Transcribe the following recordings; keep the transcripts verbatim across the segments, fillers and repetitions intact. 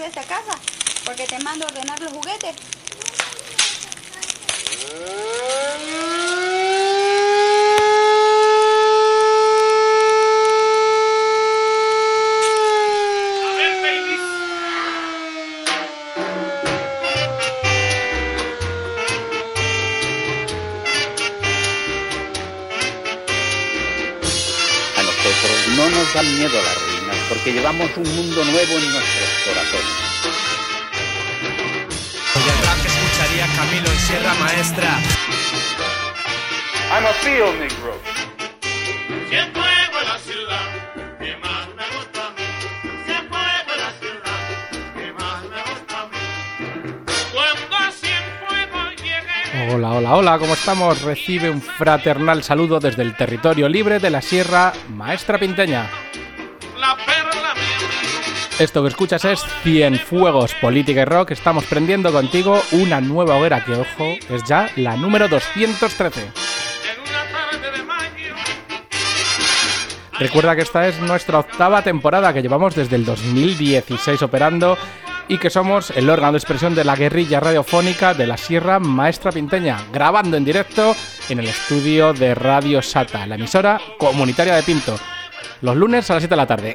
de esta casa, porque te mando a ordenar los juguetes. No nos dan miedo las ruinas, porque llevamos un mundo nuevo en nuestros corazones. Y el rap que escucharía Camilo en Sierra Maestra. I'm a field negro. Siempre fuego en la ciudad, que más me gusta a mí. Siempre fuego en la ciudad, que más me gusta a mí. Cuando Cienfuegos llegue. Hola, hola, hola, ¿cómo estamos? Recibe un fraternal saludo desde el territorio libre de la Sierra Maestra Pinteña. La perla mía. Esto que escuchas es Cienfuegos, Política y Rock. Estamos prendiendo contigo una nueva hoguera que, ojo, es ya la número doscientos trece. En una tarde de mayo. Recuerda que esta es nuestra octava temporada que llevamos desde el dos mil dieciséis operando y que somos el órgano de expresión de la guerrilla radiofónica de la Sierra Maestra Pinteña, grabando en directo en el estudio de Radio Sata, la emisora comunitaria de Pinto, los lunes a las siete de la tarde.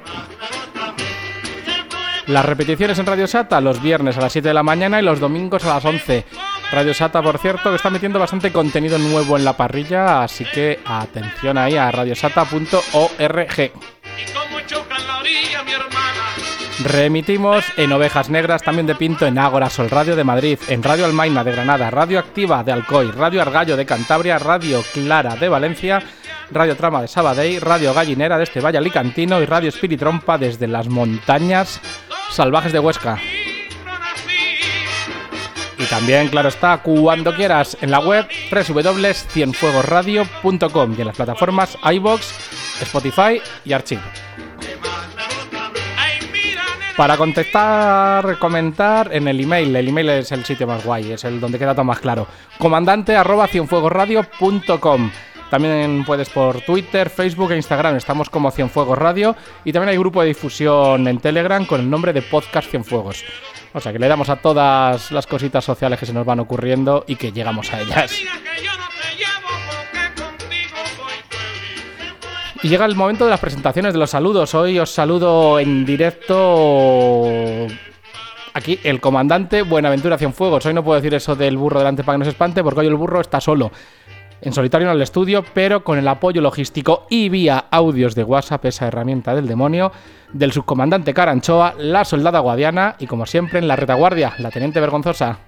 Las repeticiones en Radio Sata los viernes a las siete de la mañana y los domingos a las once. Radio Sata, por cierto, que está metiendo bastante contenido nuevo en la parrilla, así que atención ahí a radiosata punto org. Y como choca en la orilla mi hermana. Reemitimos en Ovejas Negras, también de Pinto, en Ágora Sol Radio de Madrid, en Radio Almaina de Granada, Radio Activa de Alcoy, Radio Argallo de Cantabria, Radio Clara de Valencia, Radio Trama de Sabadell, Radio Gallinera de este Valle Alicantino y Radio Espiritrompa desde las montañas salvajes de Huesca. Y también, claro está, cuando quieras, en la web doble u doble u doble u punto cienfuegos radio punto com y en las plataformas iVoox, Spotify y Archive. Para contactar, comentar en el email, el email es el sitio más guay, es el donde queda todo más claro. Comandante arroba cienfuegos radio punto com. También puedes por Twitter, Facebook e Instagram, estamos como Cienfuegos Radio y también hay grupo de difusión en Telegram con el nombre de Podcast Cienfuegos. O sea que le damos a todas las cositas sociales que se nos van ocurriendo y que llegamos a ellas. Y llega el momento de las presentaciones, de los saludos. Hoy os saludo en directo aquí el comandante Buenaventura Cienfuegos. Hoy no puedo decir eso del burro delante para que no se espante, porque hoy el burro está solo, en solitario en el estudio, pero con el apoyo logístico y vía audios de WhatsApp, esa herramienta del demonio, del subcomandante Caranchoa, la soldada guadiana y, como siempre, en la retaguardia, la teniente vergonzosa.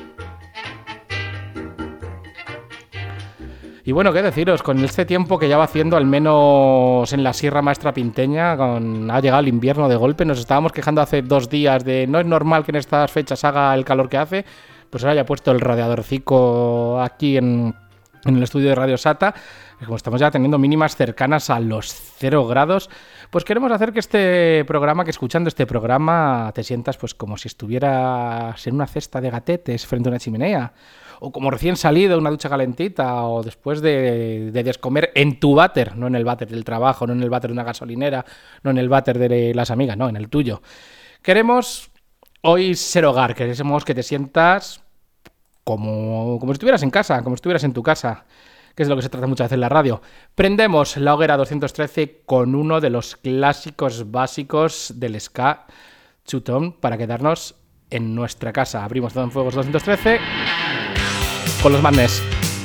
Y bueno, qué deciros, con este tiempo que ya va haciendo, al menos en la Sierra Maestra Pinteña, con... ha llegado el invierno de golpe, nos estábamos quejando hace dos días de no es normal que en estas fechas haga el calor que hace, pues ahora ya he puesto el radiadorcico aquí en, en el estudio de Radio Sata, como estamos ya teniendo mínimas cercanas a los cero grados, pues queremos hacer que este programa, que escuchando este programa te sientas pues como si estuvieras en una cesta de gatetes frente a una chimenea, o como recién salido de una ducha calentita, o después de, de descomer en tu váter, no en el váter del trabajo, no en el váter de una gasolinera, no en el váter de las amigas, no, en el tuyo. Queremos hoy ser hogar, queremos que te sientas como, como si estuvieras en casa, como si estuvieras en tu casa, que es de lo que se trata muchas veces en la radio. Prendemos la hoguera doscientos trece con uno de los clásicos básicos del ska, chutón, para quedarnos en nuestra casa. Abrimos Cienfuegos doscientos trece con los Madness.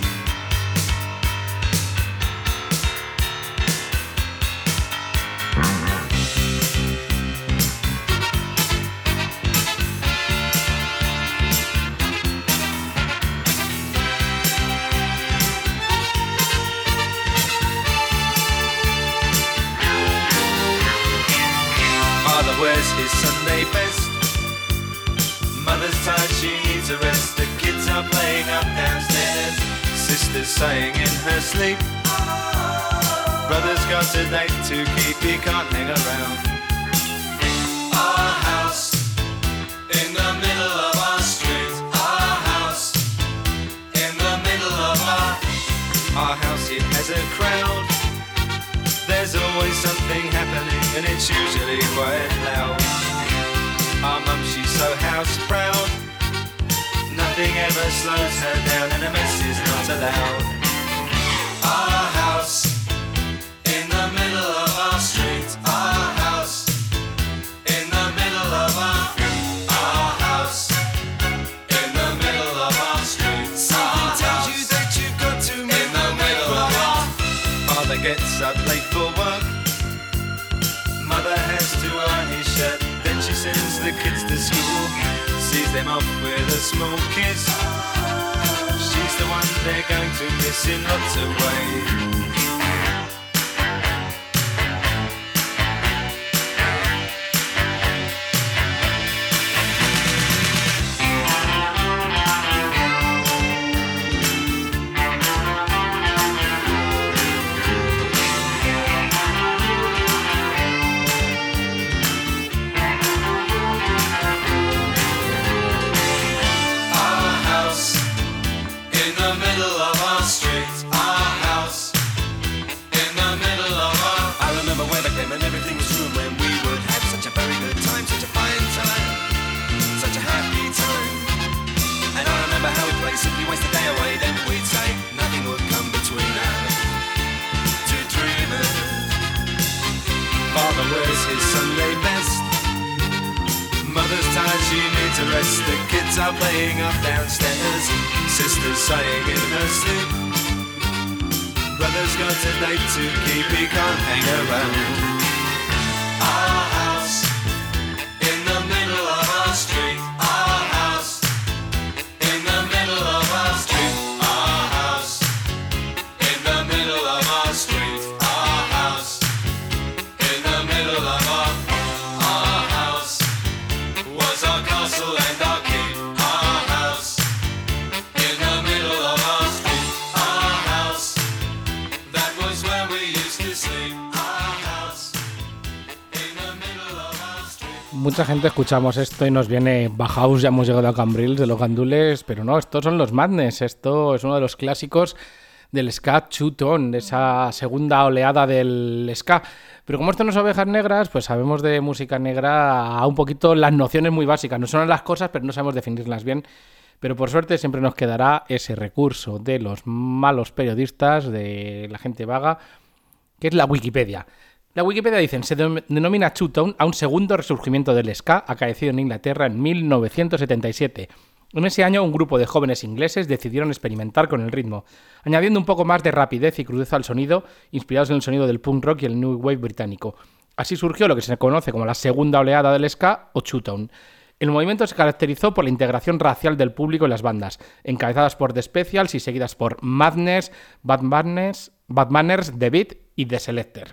Father wears his Sunday best. Mother's tired, she needs a rest. The kids are playing up downstairs. Sister's sighing in her sleep. Brother's got a date to keep, he can't hang around. Our house in the middle of our street. Our house in the middle of our Our house, it has a crowd. There's always something happening and it's usually quite loud. Our mum, she's so house proud. Nothing ever slows her down and a mess is not allowed. Our house in the middle of our street. Our house in the middle of our Our house in the middle of our street. Something tells you that you've got to move in the middle of our Father gets up late for work. Mother has to iron his shirt. Then she sends the kids to school. Sees them off with a small kiss. She's the one they're going to miss in lots of ways. Simply waste the day away, then we'd say nothing would come between us. Two dreamers. Father wears his Sunday best. Mother's tired, she needs a rest. The kids are playing up downstairs. Sister's sighing in her sleep. Brother's got a date to keep, he can't hang around. Our house in the middle of our street. Our house in the middle of our street. Our house in the middle of our street. Our house in the middle of our Our house was our castle and our keep. Our house in the middle of our street. Our house, that was where we used to sleep. Our house in the middle of our street. Mucha gente escuchamos esto y nos viene Bauhaus, ya hemos llegado a Cambrils de los gandules, pero no, estos son los Madness. Esto es uno de los clásicos del ska two-tone, de esa segunda oleada del ska. Pero como esto no es Ovejas Negras, pues sabemos de música negra a un poquito las nociones muy básicas. Nos suenan las cosas, pero no sabemos definirlas bien. Pero por suerte siempre nos quedará ese recurso de los malos periodistas, de la gente vaga, que es la Wikipedia. La Wikipedia dicen, se denomina two-tone a un segundo resurgimiento del ska acaecido en Inglaterra en mil novecientos setenta y siete. En ese año, un grupo de jóvenes ingleses decidieron experimentar con el ritmo, añadiendo un poco más de rapidez y crudeza al sonido, inspirados en el sonido del punk rock y el new wave británico. Así surgió lo que se conoce como la segunda oleada del ska o two-tone. El movimiento se caracterizó por la integración racial del público en las bandas, encabezadas por The Specials y seguidas por Madness, Bad Madness, Bad Manners, The Beat y The Selecter.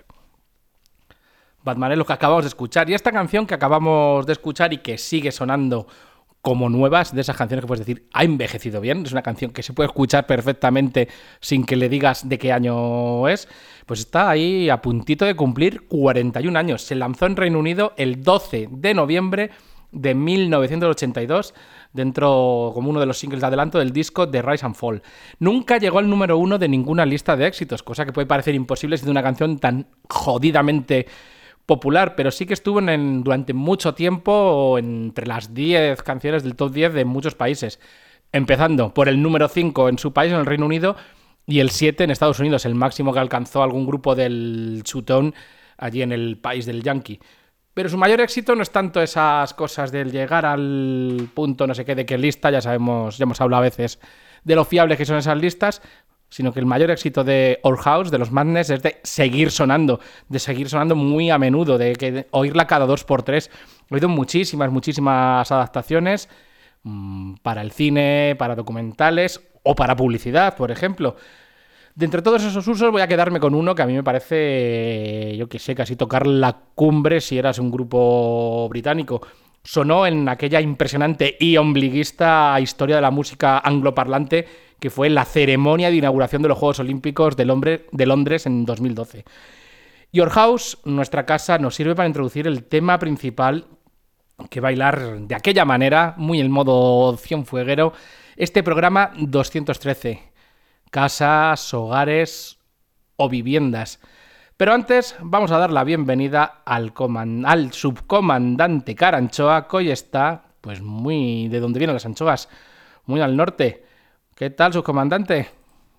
Batman es lo que acabamos de escuchar. Y esta canción que acabamos de escuchar y que sigue sonando como nuevas, de esas canciones que puedes decir, ha envejecido bien, es una canción que se puede escuchar perfectamente sin que le digas de qué año es, pues está ahí a puntito de cumplir cuarenta y un años. Se lanzó en Reino Unido el doce de noviembre de mil novecientos ochenta y dos, dentro como uno de los singles de adelanto del disco The Rise and Fall. Nunca llegó al número uno de ninguna lista de éxitos, cosa que puede parecer imposible siendo una canción tan jodidamente popular, pero sí que estuvo en, durante mucho tiempo entre las diez canciones del top diez de muchos países, empezando por el número cinco en su país, en el Reino Unido, y el siete en Estados Unidos, el máximo que alcanzó algún grupo del two-tone allí en el país del yankee. Pero su mayor éxito no es tanto esas cosas del llegar al punto no sé qué de qué lista, ya sabemos, ya hemos hablado a veces de lo fiables que son esas listas, sino que el mayor éxito de Our House, de los Madness, es de seguir sonando, de seguir sonando muy a menudo, de, que, de oírla cada dos por tres. He oído muchísimas, muchísimas adaptaciones mmm, para el cine, para documentales o para publicidad, por ejemplo. De entre todos esos usos voy a quedarme con uno que a mí me parece, yo qué sé, casi tocar la cumbre si eras un grupo británico. Sonó en aquella impresionante y ombliguista historia de la música angloparlante que fue la ceremonia de inauguración de los Juegos Olímpicos de Londres en dos mil doce. Your House, nuestra casa, nos sirve para introducir el tema principal que bailar de aquella manera, muy en modo cienfueguero, este programa doscientos trece. Casas, hogares o viviendas. Pero antes vamos a dar la bienvenida al, comand- al subcomandante Caranchoa, que hoy está pues muy de donde vienen las anchoas, muy al norte. ¿Qué tal, subcomandante?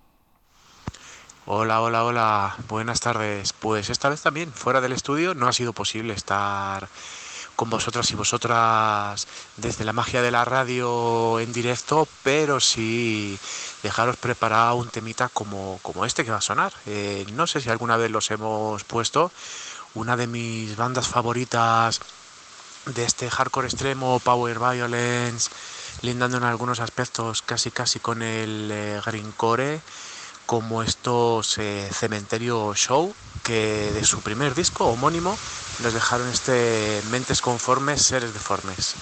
Hola, hola, hola, buenas tardes. Pues esta vez también, fuera del estudio, no ha sido posible estar con vosotras y vosotras desde la magia de la radio en directo, pero sí dejaros preparado un temita como, como este que va a sonar. Eh, no sé si alguna vez los hemos puesto, una de mis bandas favoritas de este hardcore extremo, power violence, lindando en algunos aspectos casi casi con el eh, grindcore, como estos eh, Cementerio Show, que de su primer disco homónimo nos dejaron este Mentes Conformes, Seres Deformes.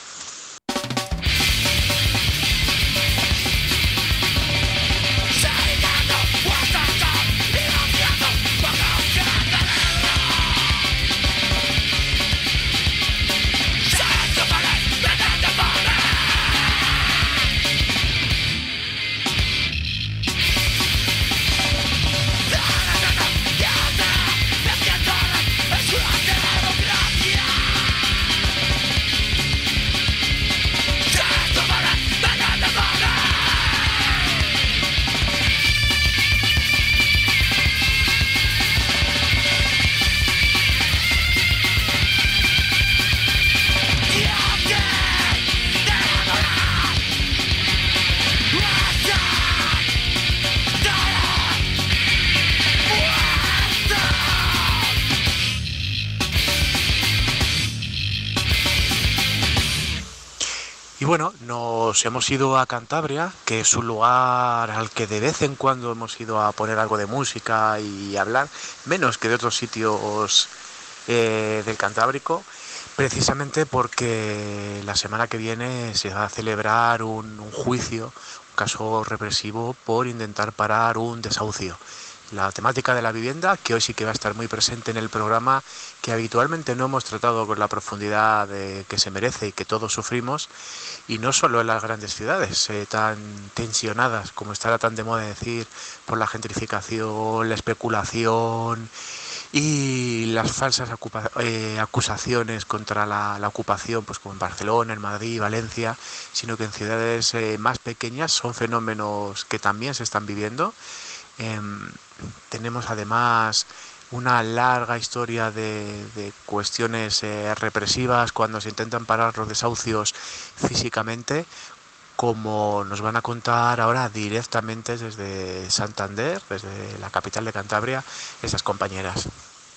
Y bueno, nos hemos ido a Cantabria, que es un lugar al que de vez en cuando hemos ido a poner algo de música y hablar, menos que de otros sitios eh, del Cantábrico, precisamente porque la semana que viene se va a celebrar un, un juicio, un caso represivo por intentar parar un desahucio. La temática de la vivienda, que hoy sí que va a estar muy presente en el programa, que habitualmente no hemos tratado con la profundidad de, que se merece y que todos sufrimos, y no solo en las grandes ciudades eh, tan tensionadas, como estará tan de moda decir, por la gentrificación, la especulación y las falsas acupa- eh, acusaciones contra la, la ocupación, pues como en Barcelona, en Madrid, Valencia, sino que en ciudades eh, más pequeñas son fenómenos que también se están viviendo. Eh, tenemos además una larga historia de, de cuestiones eh, represivas cuando se intentan parar los desahucios físicamente, como nos van a contar ahora directamente desde Santander, desde la capital de Cantabria, esas compañeras.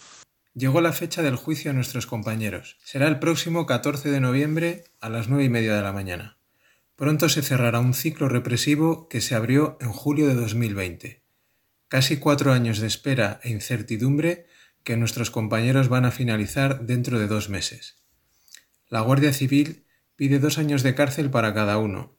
Llegó la fecha del juicio a nuestros compañeros. Será el próximo catorce de noviembre a las nueve y media de la mañana. Pronto se cerrará un ciclo represivo que se abrió en julio de dos mil veinte. Casi cuatro años de espera e incertidumbre que nuestros compañeros van a finalizar dentro de dos meses. La Guardia Civil pide dos años de cárcel para cada uno.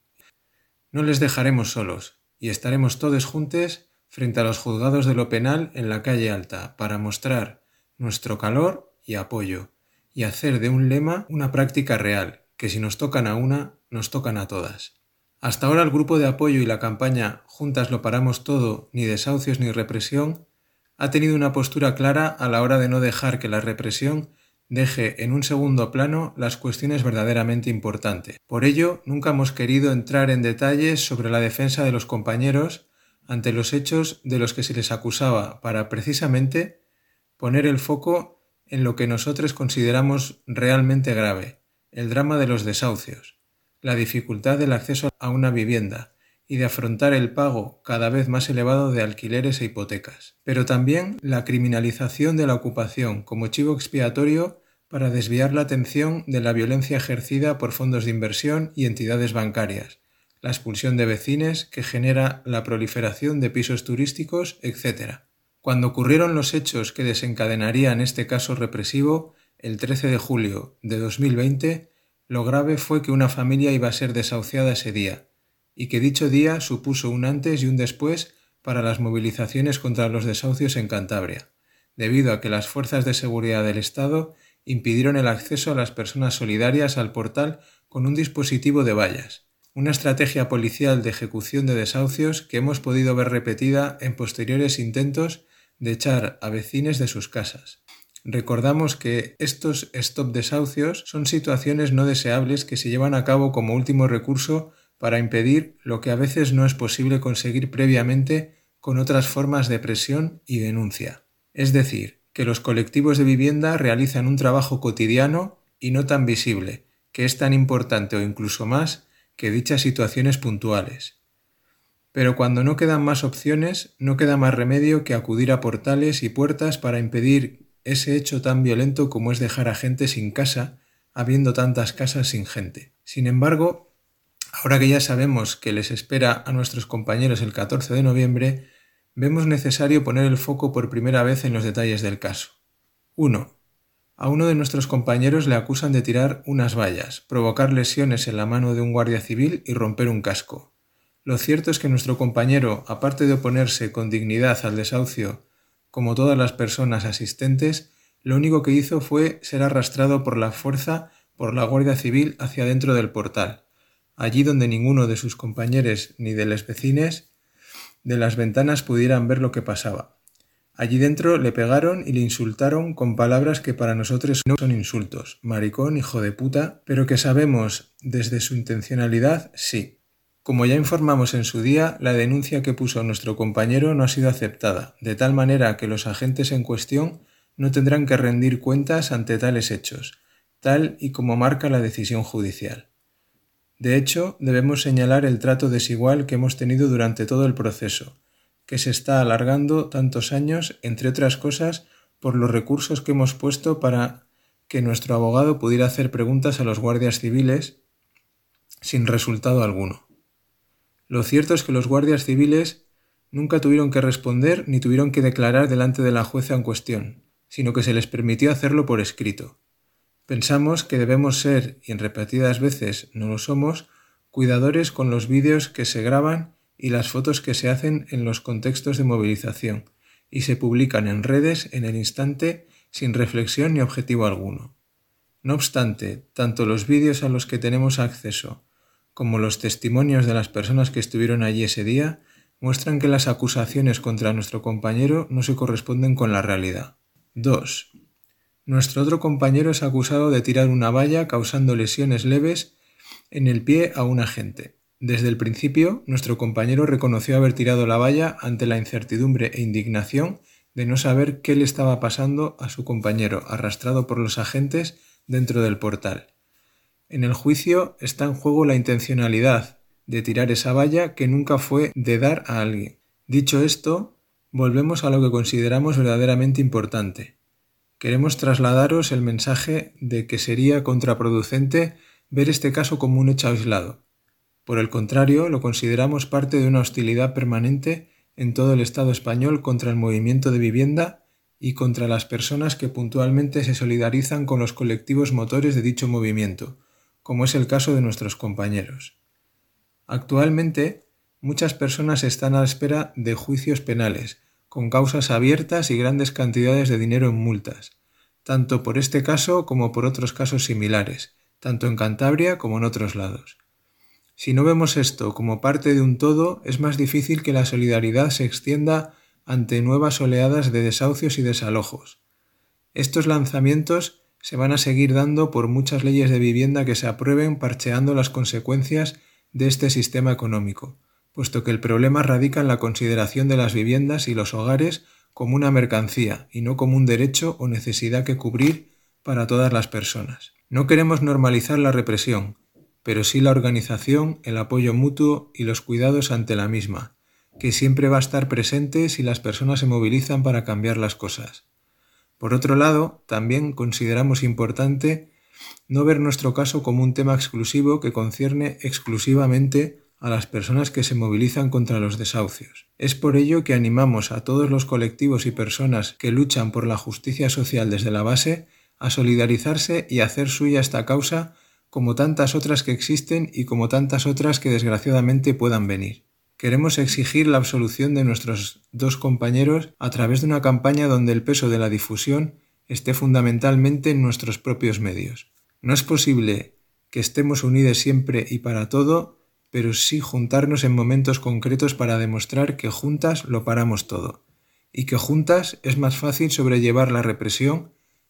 No les dejaremos solos y estaremos todos juntos frente a los juzgados de lo penal en la calle Alta para mostrar nuestro calor y apoyo y hacer de un lema una práctica real, que si nos tocan a una, nos tocan a todas. Hasta ahora el grupo de apoyo y la campaña Juntas lo paramos todo, ni desahucios ni represión, ha tenido una postura clara a la hora de no dejar que la represión deje en un segundo plano las cuestiones verdaderamente importantes. Por ello, nunca hemos querido entrar en detalles sobre la defensa de los compañeros ante los hechos de los que se les acusaba para, precisamente, poner el foco en lo que nosotros consideramos realmente grave, el drama de los desahucios, la dificultad del acceso a una vivienda y de afrontar el pago cada vez más elevado de alquileres e hipotecas, pero también la criminalización de la ocupación como chivo expiatorio para desviar la atención de la violencia ejercida por fondos de inversión y entidades bancarias, la expulsión de vecines que genera la proliferación de pisos turísticos, etcétera. Cuando ocurrieron los hechos que desencadenarían este caso represivo, el trece de julio de dos mil veinte, lo grave fue que una familia iba a ser desahuciada ese día, y que dicho día supuso un antes y un después para las movilizaciones contra los desahucios en Cantabria, debido a que las fuerzas de seguridad del Estado impidieron el acceso a las personas solidarias al portal con un dispositivo de vallas, una estrategia policial de ejecución de desahucios que hemos podido ver repetida en posteriores intentos de echar a vecines de sus casas. Recordamos que estos stop desahucios son situaciones no deseables que se llevan a cabo como último recurso para impedir lo que a veces no es posible conseguir previamente con otras formas de presión y denuncia. Es decir, que los colectivos de vivienda realizan un trabajo cotidiano y no tan visible, que es tan importante o incluso más que dichas situaciones puntuales. Pero cuando no quedan más opciones, no queda más remedio que acudir a portales y puertas para impedir ese hecho tan violento como es dejar a gente sin casa, habiendo tantas casas sin gente. Sin embargo, ahora que ya sabemos que les espera a nuestros compañeros el catorce de noviembre, vemos necesario poner el foco por primera vez en los detalles del caso. uno. A uno de nuestros compañeros le acusan de tirar unas vallas, provocar lesiones en la mano de un guardia civil y romper un casco. Lo cierto es que nuestro compañero, aparte de oponerse con dignidad al desahucio, como todas las personas asistentes, lo único que hizo fue ser arrastrado por la fuerza por la Guardia Civil hacia dentro del portal, allí donde ninguno de sus compañeros ni de los vecinos de las ventanas pudieran ver lo que pasaba. Allí dentro le pegaron y le insultaron con palabras que para nosotros no son insultos, maricón, hijo de puta, pero que sabemos desde su intencionalidad sí. Como ya informamos en su día, la denuncia que puso nuestro compañero no ha sido aceptada, de tal manera que los agentes en cuestión no tendrán que rendir cuentas ante tales hechos, tal y como marca la decisión judicial. De hecho, debemos señalar el trato desigual que hemos tenido durante todo el proceso, que se está alargando tantos años, entre otras cosas, por los recursos que hemos puesto para que nuestro abogado pudiera hacer preguntas a los guardias civiles sin resultado alguno. Lo cierto es que los guardias civiles nunca tuvieron que responder ni tuvieron que declarar delante de la jueza en cuestión, sino que se les permitió hacerlo por escrito. Pensamos que debemos ser, y en repetidas veces no lo somos, cuidadores con los vídeos que se graban y las fotos que se hacen en los contextos de movilización y se publican en redes en el instante sin reflexión ni objetivo alguno. No obstante, tanto los vídeos a los que tenemos acceso como los testimonios de las personas que estuvieron allí ese día muestran que las acusaciones contra nuestro compañero no se corresponden con la realidad. dos. Nuestro otro compañero es acusado de tirar una valla causando lesiones leves en el pie a un agente. Desde el principio, nuestro compañero reconoció haber tirado la valla ante la incertidumbre e indignación de no saber qué le estaba pasando a su compañero, arrastrado por los agentes dentro del portal. En el juicio está en juego la intencionalidad de tirar esa valla que nunca fue de dar a alguien. Dicho esto, volvemos a lo que consideramos verdaderamente importante. Queremos trasladaros el mensaje de que sería contraproducente ver este caso como un hecho aislado. Por el contrario, lo consideramos parte de una hostilidad permanente en todo el Estado español contra el movimiento de vivienda y contra las personas que puntualmente se solidarizan con los colectivos motores de dicho movimiento, como es el caso de nuestros compañeros. Actualmente, muchas personas están a la espera de juicios penales, con causas abiertas y grandes cantidades de dinero en multas, tanto por este caso como por otros casos similares, tanto en Cantabria como en otros lados. Si no vemos esto como parte de un todo, es más difícil que la solidaridad se extienda ante nuevas oleadas de desahucios y desalojos. Estos lanzamientos se van a seguir dando por muchas leyes de vivienda que se aprueben parcheando las consecuencias de este sistema económico, puesto que el problema radica en la consideración de las viviendas y los hogares como una mercancía y no como un derecho o necesidad que cubrir para todas las personas. No queremos normalizar la represión, pero sí la organización, el apoyo mutuo y los cuidados ante la misma, que siempre va a estar presente si las personas se movilizan para cambiar las cosas. Por otro lado, también consideramos importante no ver nuestro caso como un tema exclusivo que concierne exclusivamente a las personas que se movilizan contra los desahucios. Es por ello que animamos a todos los colectivos y personas que luchan por la justicia social desde la base a solidarizarse y hacer suya esta causa como tantas otras que existen y como tantas otras que desgraciadamente puedan venir. Queremos exigir la absolución de nuestros dos compañeros a través de una campaña donde el peso de la difusión esté fundamentalmente en nuestros propios medios. No es posible que estemos unidos siempre y para todo, pero sí juntarnos en momentos concretos para demostrar que juntas lo paramos todo, y que juntas es más fácil sobrellevar la represión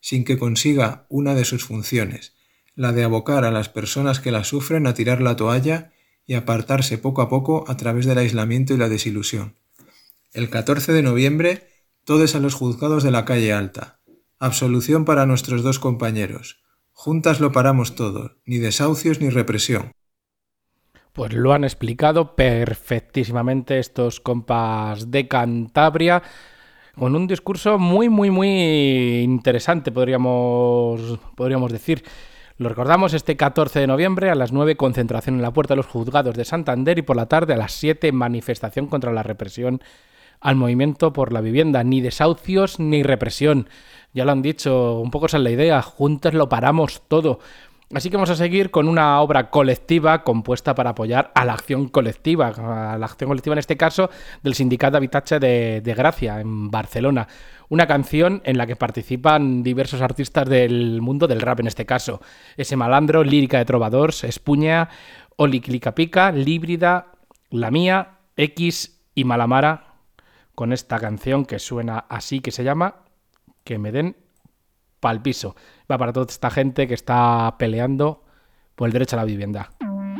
sin que consiga una de sus funciones, la de abocar a las personas que la sufren a tirar la toalla y apartarse poco a poco a través del aislamiento y la desilusión. El catorce de noviembre, todos a los juzgados de la calle Alta. Absolución para nuestros dos compañeros. Juntas lo paramos todo, ni desahucios ni represión. Pues lo han explicado perfectísimamente estos compas de Cantabria, con un discurso muy, muy, muy interesante, podríamos, podríamos decir. Lo recordamos este catorce de noviembre a las nueve, concentración en la Puerta de los Juzgados de Santander, y por la tarde a las siete, manifestación contra la represión al movimiento por la vivienda. Ni desahucios ni represión. Ya lo han dicho, un poco esa es la idea, juntos lo paramos todo. Así que vamos a seguir con una obra colectiva compuesta para apoyar a la acción colectiva, a la acción colectiva en este caso del Sindicat d'Habitatge de, de Gracia, en Barcelona. Una canción en la que participan diversos artistas del mundo del rap en este caso. Ese Malandro, Lírica de Trovadors, Espuña, Oli Clicapica, Líbrida, La Mía, X y Malamara, con esta canción que suena así, que se llama Que me den pa'l piso. Va para toda esta gente que está peleando por el derecho a la vivienda.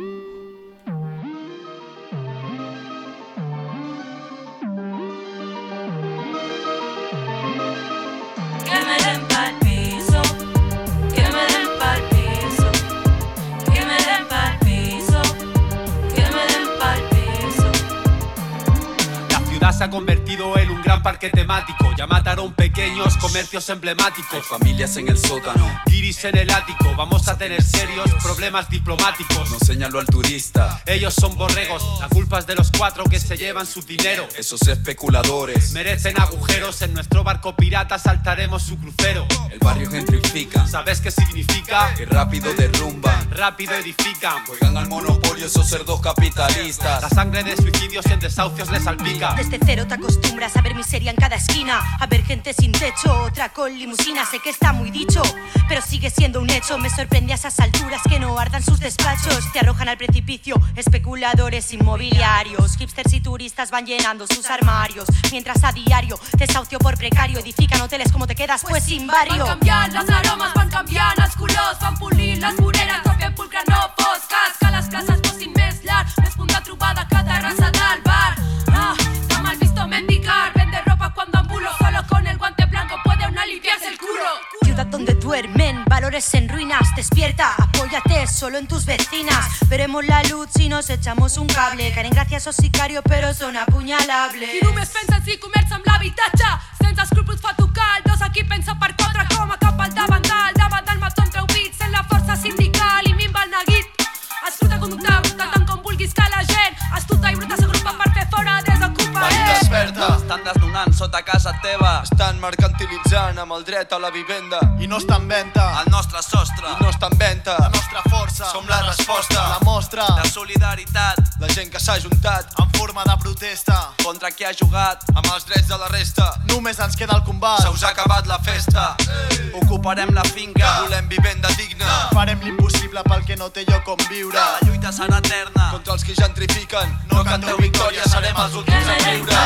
Se ha convertido en un gran parque temático. Ya mataron pequeños comercios emblemáticos. Hay familias en el sótano, Guiris en el ático. Vamos a tener serios problemas diplomáticos. no señaló al turista. Ellos son borregos, la culpa es de los cuatro que se llevan su dinero. Esos especuladores Merecen agujeros, en nuestro barco pirata saltaremos su crucero. el barrio gentrifica, ¿Sabes qué significa? que rápido derrumban. Rápido edifican. Juegan al monopolio esos cerdos capitalistas. La sangre de suicidios en desahucios les salpica. Desde cero te acostumbras a ver miseria en cada esquina, a ver gente sin techo, otra con limusina. Sé que está muy dicho, pero sigue siendo un hecho. Me sorprende a esas alturas que no ardan sus despachos. Te arrojan al precipicio especuladores inmobiliarios. Hipsters y turistas van llenando sus armarios, mientras a diario desahucio por precario. Edifican hoteles, como te quedas pues sin barrio. Van canviant les aromes, van canviant els colors, van polir les voreres, però fent pulcre no fos cas, que les classes fossin més llarg, més punt de trobada que terrassa del bar. Ah, está mal visto mendigar, vende ropa cuando ambulo, solo con el guante blanco puede uno aliviarse el culo. Ciudad donde duermen valores en ruinas. Despierta, apóyate solo en tus vecinas. Veremos la luz si nos echamos un cable. Caen gracias a sicarios pero son apuñalables. Qui només pensa en si comerça amb l'habitatge, sense escrúpols fa tocar el dos, aquí pensa per quatre, com a cap al davant del davant del mató entre ubits, en la força sindical i minva el neguit. Escolta conducta bruta tant com vulguis que la gent astuta i bruta s'agrupa per fer fora desocupa. Veí desperta, estan desnonant sota casa teva, estan mercantilitzant amb el dret a la vivenda i no està en venda el nostre sostre, i no està en venda la nostra força, som la resposta, la mostra de solidaritat, la gent que s'ha juntat en forma de protesta contra qui ha jugat amb els drets de la resta. Només ens queda el combat, Se us ha acabat la festa. Ei. Ocuparem la finca, volem vivenda digna, farem l'impossible pel que no té lloc on viure. La lluita serà eterna contra els que gentrifiquen. No canteu victòria, serem els últims a viure.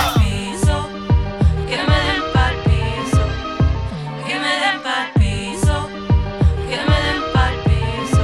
Que me den pa'l piso, que me den pa'l piso, que me den pa'l piso.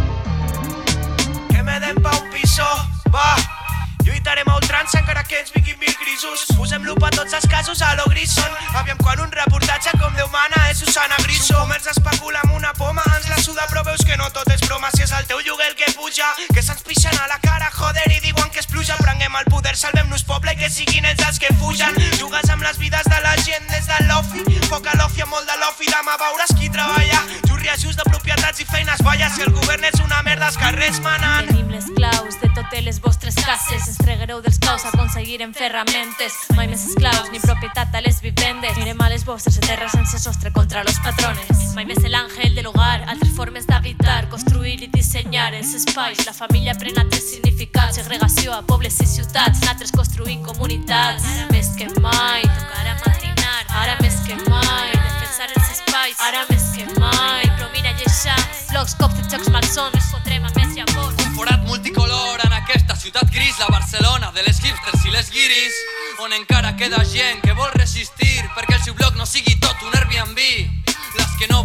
Que me den pa' un piso, va. Lluitarem a ultrança encara que ens vinguin mil crisos. Posem-lo pa tots els casos a lo Grison. Aviam quan un reportatge com Déu mana és Susana Griso. Si un comerç especula amb una poma, ens la suda però veus que no tot és broma. Si és el teu lloguer el que puja, que se'ns pixen a la cara, joder, i diuen que és pluja. Prenguem el poder, salvem-nos poble i que siguin ells els que fugen. Jugues amb les vides de la gent des de l'ofi, foc a l'ofi, molt de l'ofi, demà veuràs qui treballa. Jurri ajust de propietats i feines, vaya, si el govern és una merda, els carrers manen. Tenim les claus de totes les vostres cases, ens freguereu dels claus, aconseguirem ferramentes. Mai més esclaus ni propietat a les vivendes, mirem a les vostres terres sense sostre contra los patrones. Mai més l'àngel de l'hogar, altres formes d'habitar, construir i dissenyar els espais. La família pren altres significats, segregació a pobles i ciutats, nosaltres construïm comunitats. Ara més que mai, tocarà matinar, ara més que mai, defensar els espais, ara més que mai. Promina lleixar, blocs, cops i jocs malsons, ens fotrem a més llavors. un forat multicolor en aquesta ciutat gris, la Barcelona de les hipsters i les guiris, on encara queda gent que vol resistir perquè el seu bloc no sigui tot un Airbnb. Les que no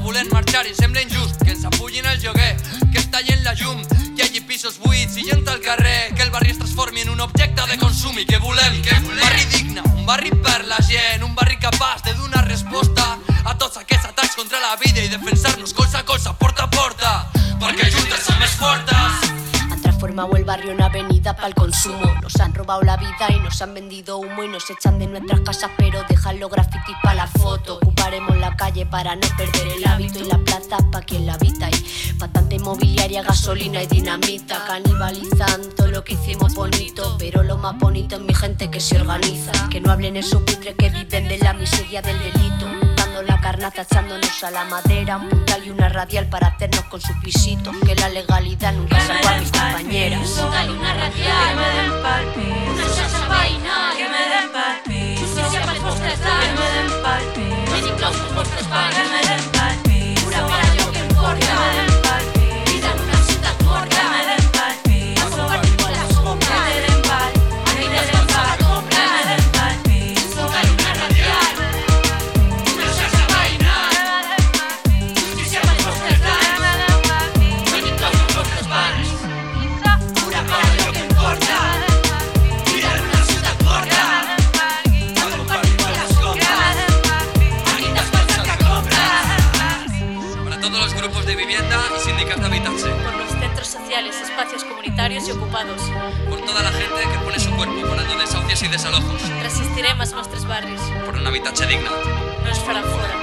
volent marxar i sembla injust que ens apullin el lloguer, que es tallin la llum, que hi hagi pisos buits i gent al carrer, que el barri es transformi en un objecte de consum i que volem, que volem un barri digne, un barri per la gent, un barri capaç de donar resposta a tots aquests atacs contra la vida i defensar-nos colze a colze, porta a porta, perquè juntes som més fortes. Han transformado el barrio en avenida para el consumo. Nos han robado la vida y nos han vendido humo y nos echan de nuestras casas, pero dejan los grafitis para la foto. Ocuparemos la calle para no perder el hábito y la plaza para quien la habita. Y bastante inmobiliaria, gasolina y dinamita. Canibalizan todo lo que hicimos bonito, pero lo más bonito es mi gente que se organiza. Que no hablen esos putres que viven de la miseria del delito, montando la carnaza, echándonos a la madera, un puntal y una radial para hacernos con sus pisitos. Que la legalidad nunca salva a mis compañeras. Dale una radial, que me den palpis, una salsa vaina, que me den palpis, justícia pels vostres danys, que me den palpis, ben inclous pels vostres banys, que me den palpis, pura per allò que importa, que me den palpis, vida en una ciutat morta, que me den palpis, a compartir con la sombra, que me den palpis, a mi des del pagar compra, que me den palpis, dale una radial, una salsa vaina, que me den palpis, justícia pels vostres danys, que me den palpis, ben inclous pels vostres banys. Pura per allò que importa, vida en una ciutat morta, a compartir con las compras, aquí te falta que compras. Para todos los grupos de vivienda y sindicatos de habitatge. Por los centros sociales, espacios comunitarios y ocupados. Por toda la gente que pone su cuerpo parando desahucios y desalojos. Resistirem als nostres barris. Por un habitatge digne. No ens faran fora.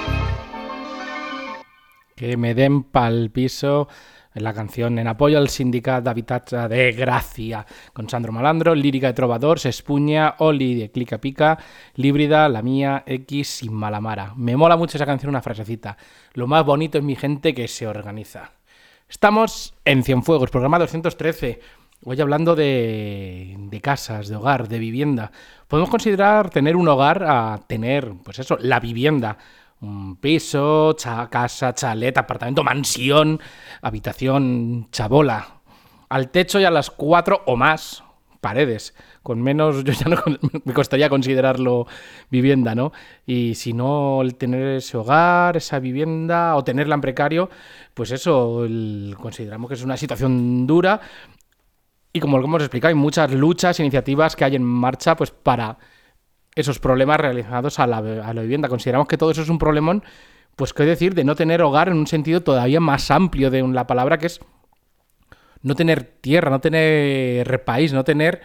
Que me den pa'l piso, la canción en apoyo al sindicat d'habitatge de Gràcia, con Sandro Malandro, lírica de trovadors, Espuña, Oli de Clica Pica, Líbrida, La Mía, X y Malamara. Me mola mucho esa canción, una frasecita. Lo más bonito es mi gente que se organiza. Estamos en Cienfuegos, programa doscientos trece. Hoy hablando de, de casas, de hogar, de vivienda. Podemos considerar tener un hogar a tener, pues eso, la vivienda. Un piso, cha, casa, chalet, apartamento, mansión, habitación, chabola. Al techo y a las cuatro o más paredes. Con menos, yo ya no me costaría considerarlo vivienda, ¿no? Y si no, el tener ese hogar, esa vivienda o tenerla en precario, pues eso, el, consideramos que es una situación dura. Y como lo hemos explicado, hay muchas luchas, iniciativas que hay en marcha pues para esos problemas relacionados a la, a la vivienda. Consideramos que todo eso es un problemón, pues qué decir, de no tener hogar en un sentido todavía más amplio de la palabra, que es no tener tierra, no tener país, no tener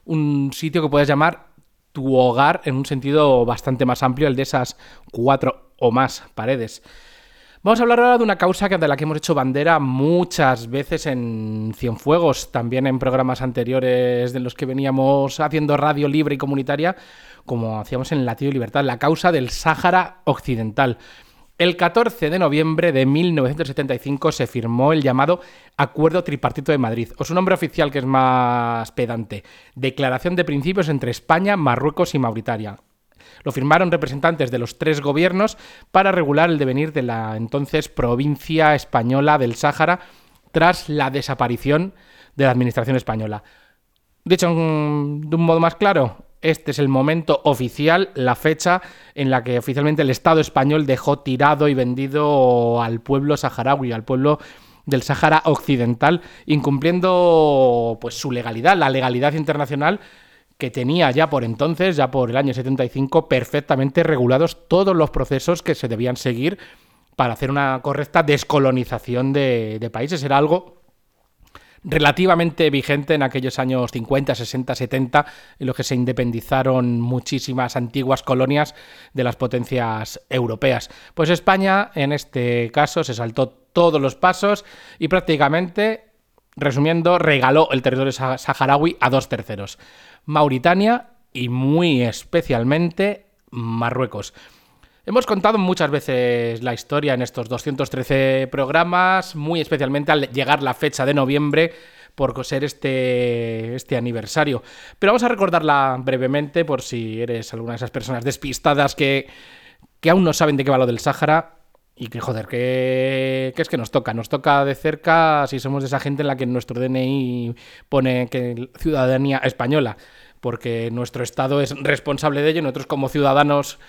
un sitio que puedas llamar tu hogar en un sentido bastante más amplio, el de esas cuatro o más paredes. Vamos a hablar ahora de una causa de la que hemos hecho bandera muchas veces en Cienfuegos, también en programas anteriores de los que veníamos haciendo radio libre y comunitaria, como hacíamos en Latido y Libertad, la causa del Sáhara Occidental. El catorce de noviembre de mil novecientos setenta y cinco se firmó el llamado Acuerdo Tripartito de Madrid, o su nombre oficial, que es más pedante, Declaración de Principios entre España, Marruecos y Mauritania. Lo firmaron representantes de los tres gobiernos para regular el devenir de la entonces provincia española del Sáhara tras la desaparición de la administración española. Dicho de un modo más claro, este es el momento oficial, la fecha en la que oficialmente el Estado español dejó tirado y vendido al pueblo saharaui, al pueblo del Sáhara Occidental, incumpliendo pues su legalidad, la legalidad internacional, que tenía ya por entonces, ya por el año setenta y cinco, perfectamente regulados todos los procesos que se debían seguir para hacer una correcta descolonización de, de países. Era algo relativamente vigente en aquellos años cincuenta, sesenta, setenta, en los que se independizaron muchísimas antiguas colonias de las potencias europeas. Pues España, en este caso, se saltó todos los pasos y prácticamente, resumiendo, regaló el territorio saharaui a dos terceros: Mauritania y muy especialmente Marruecos. Hemos contado muchas veces la historia en estos doscientos trece programas, muy especialmente al llegar la fecha de noviembre por ser este, este aniversario. Pero vamos a recordarla brevemente por si eres alguna de esas personas despistadas que, que aún no saben de qué va lo del Sáhara. Y que, joder, que, que es que nos toca, nos toca de cerca si somos de esa gente en la que en nuestro D N I pone que ciudadanía española, porque nuestro Estado es responsable de ello y nosotros como ciudadanos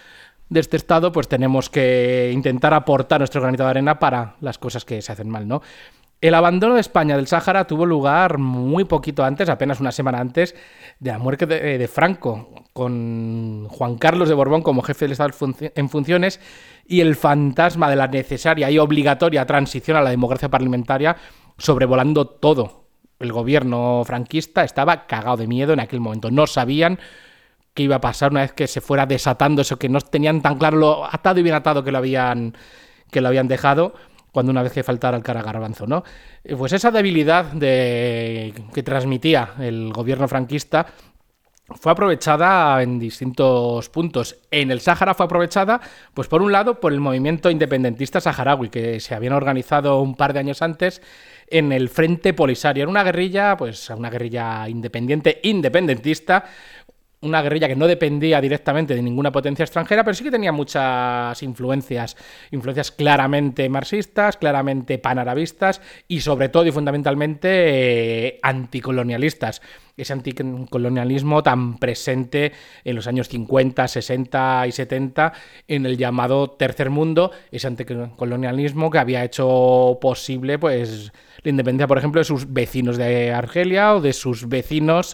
de este Estado, pues tenemos que intentar aportar nuestro granito de arena para las cosas que se hacen mal, ¿no? El abandono de España del Sáhara tuvo lugar muy poquito antes, apenas una semana antes, de la muerte de, de Franco, con Juan Carlos de Borbón como jefe del Estado en funciones y el fantasma de la necesaria y obligatoria transición a la democracia parlamentaria sobrevolando todo. El gobierno franquista estaba cagado de miedo en aquel momento. No sabían qué iba a pasar una vez que se fuera desatando eso, que no tenían tan claro lo atado y bien atado que lo habían, que lo habían dejado, cuando una vez que faltara el cara garbanzo, ¿no? Pues esa debilidad de, que transmitía el gobierno franquista fue aprovechada en distintos puntos. En el Sáhara fue aprovechada, pues por un lado, por el movimiento independentista saharaui, que se habían organizado un par de años antes en el Frente Polisario. Era una guerrilla, pues una guerrilla independiente, independentista, una guerrilla que no dependía directamente de ninguna potencia extranjera, pero sí que tenía muchas influencias, influencias claramente marxistas, claramente panarabistas y sobre todo y fundamentalmente eh, anticolonialistas. Ese anticolonialismo tan presente en los años cincuenta, sesenta y setenta en el llamado Tercer Mundo, ese anticolonialismo que había hecho posible pues la independencia, por ejemplo, de sus vecinos de Argelia o de sus vecinos,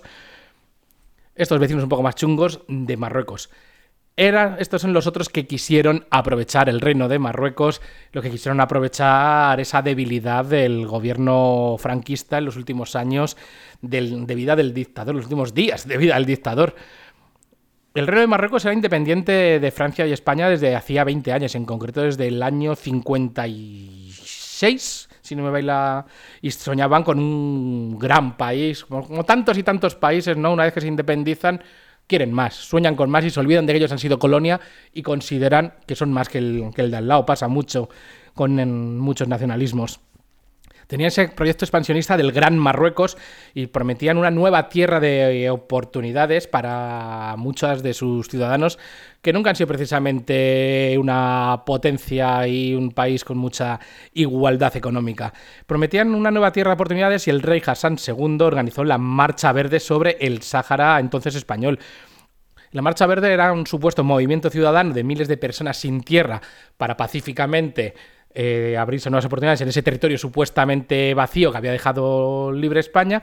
estos vecinos un poco más chungos, de Marruecos. Era, estos son los otros que quisieron aprovechar el reino de Marruecos, los que quisieron aprovechar esa debilidad del gobierno franquista en los últimos años del, de vida del dictador, los últimos días de vida del dictador. El reino de Marruecos era independiente de Francia y España desde hacía veinte años, en concreto desde el año cincuenta y seis, si no me baila, y soñaban con un gran país, como, como tantos y tantos países, ¿no? Una vez que se independizan, quieren más, sueñan con más y se olvidan de que ellos han sido colonia y consideran que son más que el, que el de al lado. Pasa mucho con en muchos nacionalismos. Tenían ese proyecto expansionista del Gran Marruecos y prometían una nueva tierra de oportunidades para muchos de sus ciudadanos que nunca han sido precisamente una potencia y un país con mucha igualdad económica. Prometían una nueva tierra de oportunidades y el rey Hassan segundo organizó la Marcha Verde sobre el Sáhara, entonces español. La Marcha Verde era un supuesto movimiento ciudadano de miles de personas sin tierra para pacíficamente Eh, abrirse nuevas oportunidades en ese territorio supuestamente vacío que había dejado libre España,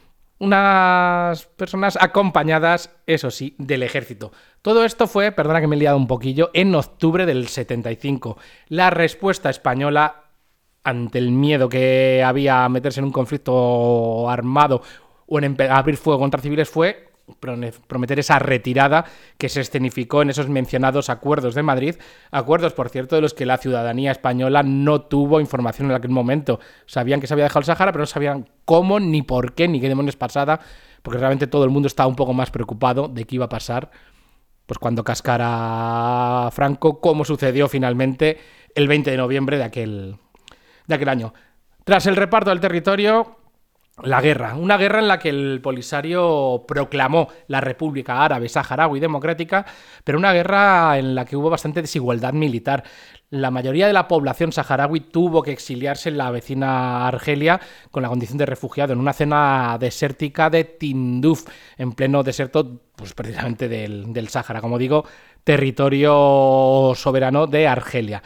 unas personas acompañadas, eso sí, del ejército. Todo esto fue, perdona que me he liado un poquillo, en octubre del setenta y cinco. La respuesta española ante el miedo que había a meterse en un conflicto armado o en abrir fuego contra civiles fue prometer esa retirada que se escenificó en esos mencionados acuerdos de Madrid, acuerdos, por cierto, de los que la ciudadanía española no tuvo información en aquel momento. Sabían que se había dejado el Sáhara, pero no sabían cómo, ni por qué, ni qué demonios pasaba, porque realmente todo el mundo estaba un poco más preocupado de qué iba a pasar pues cuando cascara Franco, como sucedió finalmente el veinte de noviembre de aquel, de aquel año. Tras el reparto del territorio, la guerra, una guerra en la que el Polisario proclamó la República Árabe Saharaui Democrática, pero una guerra en la que hubo bastante desigualdad militar. La mayoría de la población saharaui tuvo que exiliarse en la vecina Argelia con la condición de refugiado en una zona desértica de Tinduf, en pleno desierto, pues precisamente del, del Sáhara, como digo, territorio soberano de Argelia.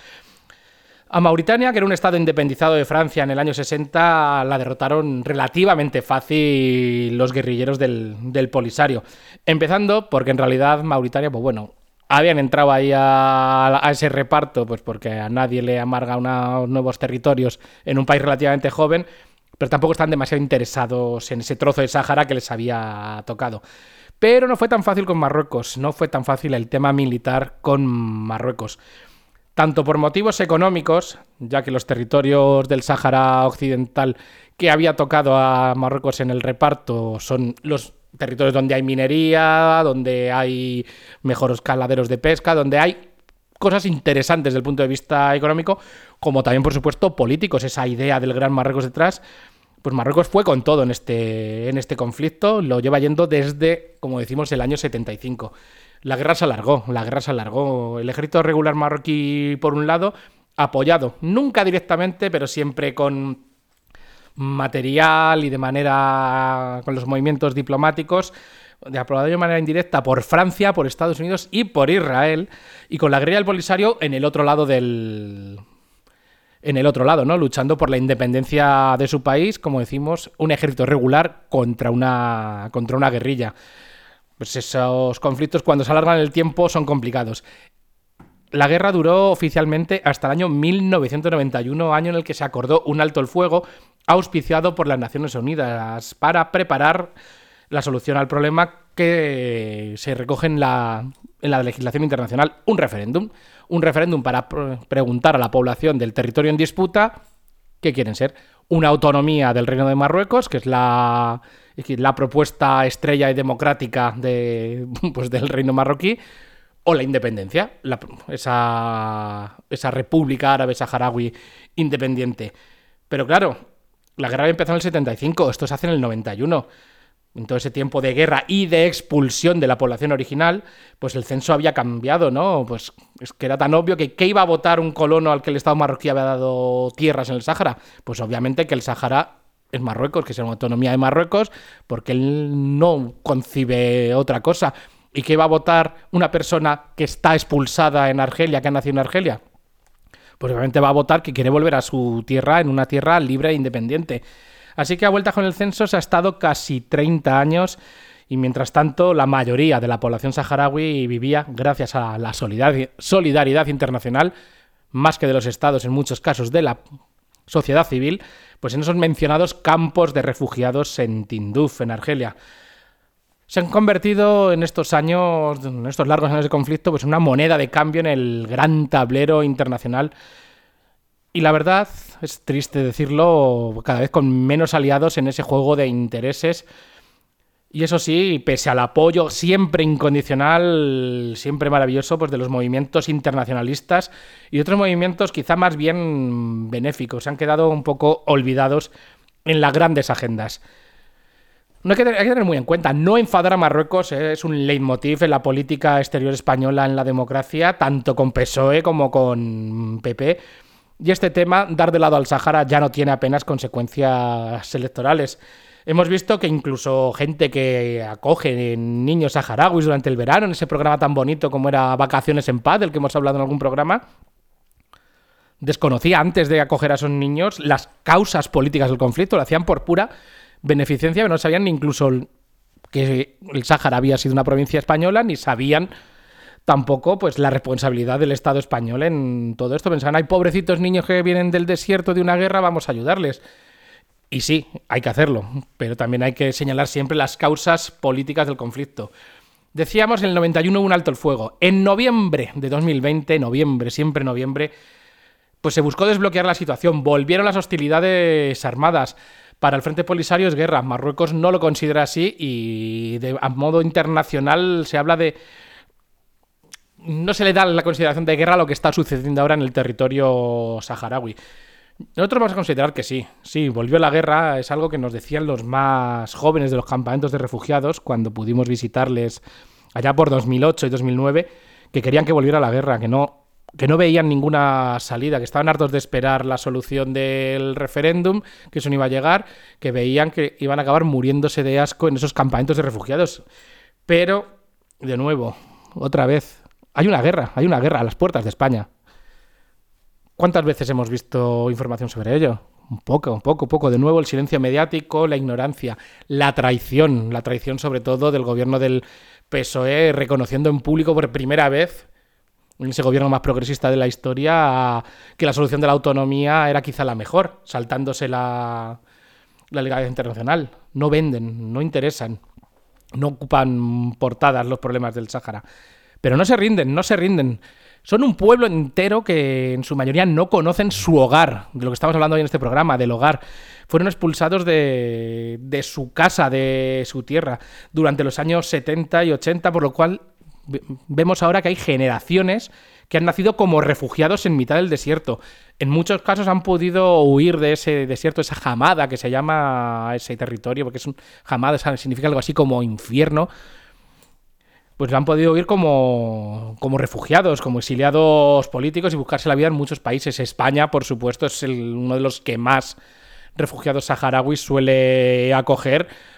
A Mauritania, que era un estado independizado de Francia en el año sesenta, la derrotaron relativamente fácil los guerrilleros del, del Polisario. Empezando porque en realidad Mauritania, pues bueno, habían entrado ahí a, a ese reparto, pues porque a nadie le amarga unos nuevos territorios en un país relativamente joven, pero tampoco están demasiado interesados en ese trozo de Sáhara que les había tocado. Pero no fue tan fácil con Marruecos, no fue tan fácil el tema militar con Marruecos. Tanto por motivos económicos, ya que los territorios del Sáhara Occidental que había tocado a Marruecos en el reparto son los territorios donde hay minería, donde hay mejores caladeros de pesca, donde hay cosas interesantes desde el punto de vista económico, como también, por supuesto, políticos, esa idea del Gran Marruecos detrás. Pues Marruecos fue con todo en este, en este conflicto, lo lleva yendo desde, como decimos, el año setenta y cinco. La guerra se alargó, la guerra se alargó. El ejército regular marroquí, por un lado, apoyado, nunca directamente, pero siempre con material y de manera, con los movimientos diplomáticos, de aprobado de manera indirecta por Francia, por Estados Unidos y por Israel, y con la guerrilla del Polisario en el otro lado del... en el otro lado, ¿no? Luchando por la independencia de su país, como decimos, un ejército regular contra una, contra una guerrilla. Pues esos conflictos, cuando se alargan el tiempo, son complicados. La guerra duró oficialmente hasta el año mil novecientos noventa y uno, año en el que se acordó un alto el fuego auspiciado por las Naciones Unidas para preparar la solución al problema que se recoge en la, en la legislación internacional, un referéndum. Un referéndum para pr- preguntar a la población del territorio en disputa qué quieren ser. Una autonomía del Reino de Marruecos, que es la, la propuesta estrella y democrática de, pues, del Reino marroquí, o la independencia, la, esa, esa república árabe saharaui independiente. Pero claro, la guerra empezó en el setenta y cinco, esto se hace en el noventa y uno. En todo ese tiempo de guerra y de expulsión de la población original, pues el censo había cambiado, ¿no? Pues es que era tan obvio que ¿qué iba a votar un colono al que el Estado marroquí había dado tierras en el Sáhara? Pues obviamente que el Sáhara es Marruecos, que es una autonomía de Marruecos, porque él no concibe otra cosa. ¿Y qué iba a votar una persona que está expulsada en Argelia, que ha nacido en Argelia? Pues obviamente va a votar que quiere volver a su tierra, en una tierra libre e independiente. Así que a vuelta con el censo se ha estado casi treinta años y mientras tanto la mayoría de la población saharaui vivía, gracias a la solidaridad internacional, más que de los estados, en muchos casos de la sociedad civil, pues en esos mencionados campos de refugiados en Tinduf, en Argelia. Se han convertido en estos años, en estos largos años de conflicto, pues en una moneda de cambio en el gran tablero internacional. Y la verdad, es triste decirlo, cada vez con menos aliados en ese juego de intereses. Y eso sí, pese al apoyo siempre incondicional, siempre maravilloso, pues de los movimientos internacionalistas y otros movimientos quizá más bien benéficos, se han quedado un poco olvidados en las grandes agendas. No hay que, hay que tener muy en cuenta, no enfadar a Marruecos es un leitmotiv en la política exterior española en la democracia, tanto con P S O E como con P P. Y este tema, dar de lado al Sáhara, ya no tiene apenas consecuencias electorales. Hemos visto que incluso gente que acoge niños saharauis durante el verano, en ese programa tan bonito como era Vacaciones en Paz, del que hemos hablado en algún programa, desconocía antes de acoger a esos niños las causas políticas del conflicto, lo hacían por pura beneficencia, pero no sabían ni incluso que el Sáhara había sido una provincia española, ni sabían tampoco pues la responsabilidad del Estado español en todo esto. Pensaban, hay pobrecitos niños que vienen del desierto de una guerra, vamos a ayudarles. Y sí, hay que hacerlo, pero también hay que señalar siempre las causas políticas del conflicto. Decíamos, en el noventa y uno hubo un alto el fuego. En noviembre de dos mil veinte, noviembre, siempre noviembre, pues se buscó desbloquear la situación. Volvieron las hostilidades armadas. Para el Frente Polisario es guerra. Marruecos no lo considera así y de, a modo internacional se habla de... No se le da la consideración de guerra a lo que está sucediendo ahora en el territorio saharaui. Nosotros vamos a considerar que sí, sí, volvió la guerra, es algo que nos decían los más jóvenes de los campamentos de refugiados cuando pudimos visitarles allá por dos mil ocho y dos mil nueve, que querían que volviera la guerra, que no, que no veían ninguna salida, que estaban hartos de esperar la solución del referéndum, que eso no iba a llegar, que veían que iban a acabar muriéndose de asco en esos campamentos de refugiados. Pero, de nuevo, otra vez, hay una guerra, hay una guerra a las puertas de España. ¿Cuántas veces hemos visto información sobre ello? Un poco, un poco, un poco. De nuevo, el silencio mediático, la ignorancia, la traición, la traición sobre todo del gobierno del P S O E, reconociendo en público por primera vez, en ese gobierno más progresista de la historia, que la solución de la autonomía era quizá la mejor, saltándose la, la legalidad internacional. No venden, no interesan, no ocupan portadas los problemas del Sáhara. Pero no se rinden, no se rinden. Son un pueblo entero que en su mayoría no conocen su hogar, de lo que estamos hablando hoy en este programa, del hogar. Fueron expulsados de, de su casa, de su tierra, durante los años setenta y ochenta, por lo cual vemos ahora que hay generaciones que han nacido como refugiados en mitad del desierto. En muchos casos han podido huir de ese desierto, esa Hamada que se llama ese territorio, porque es un Hamada, significa algo así como infierno. Pues han podido huir como, como refugiados, como exiliados políticos y buscarse la vida en muchos países. España, por supuesto, es el, uno de los que más refugiados saharauis suele acoger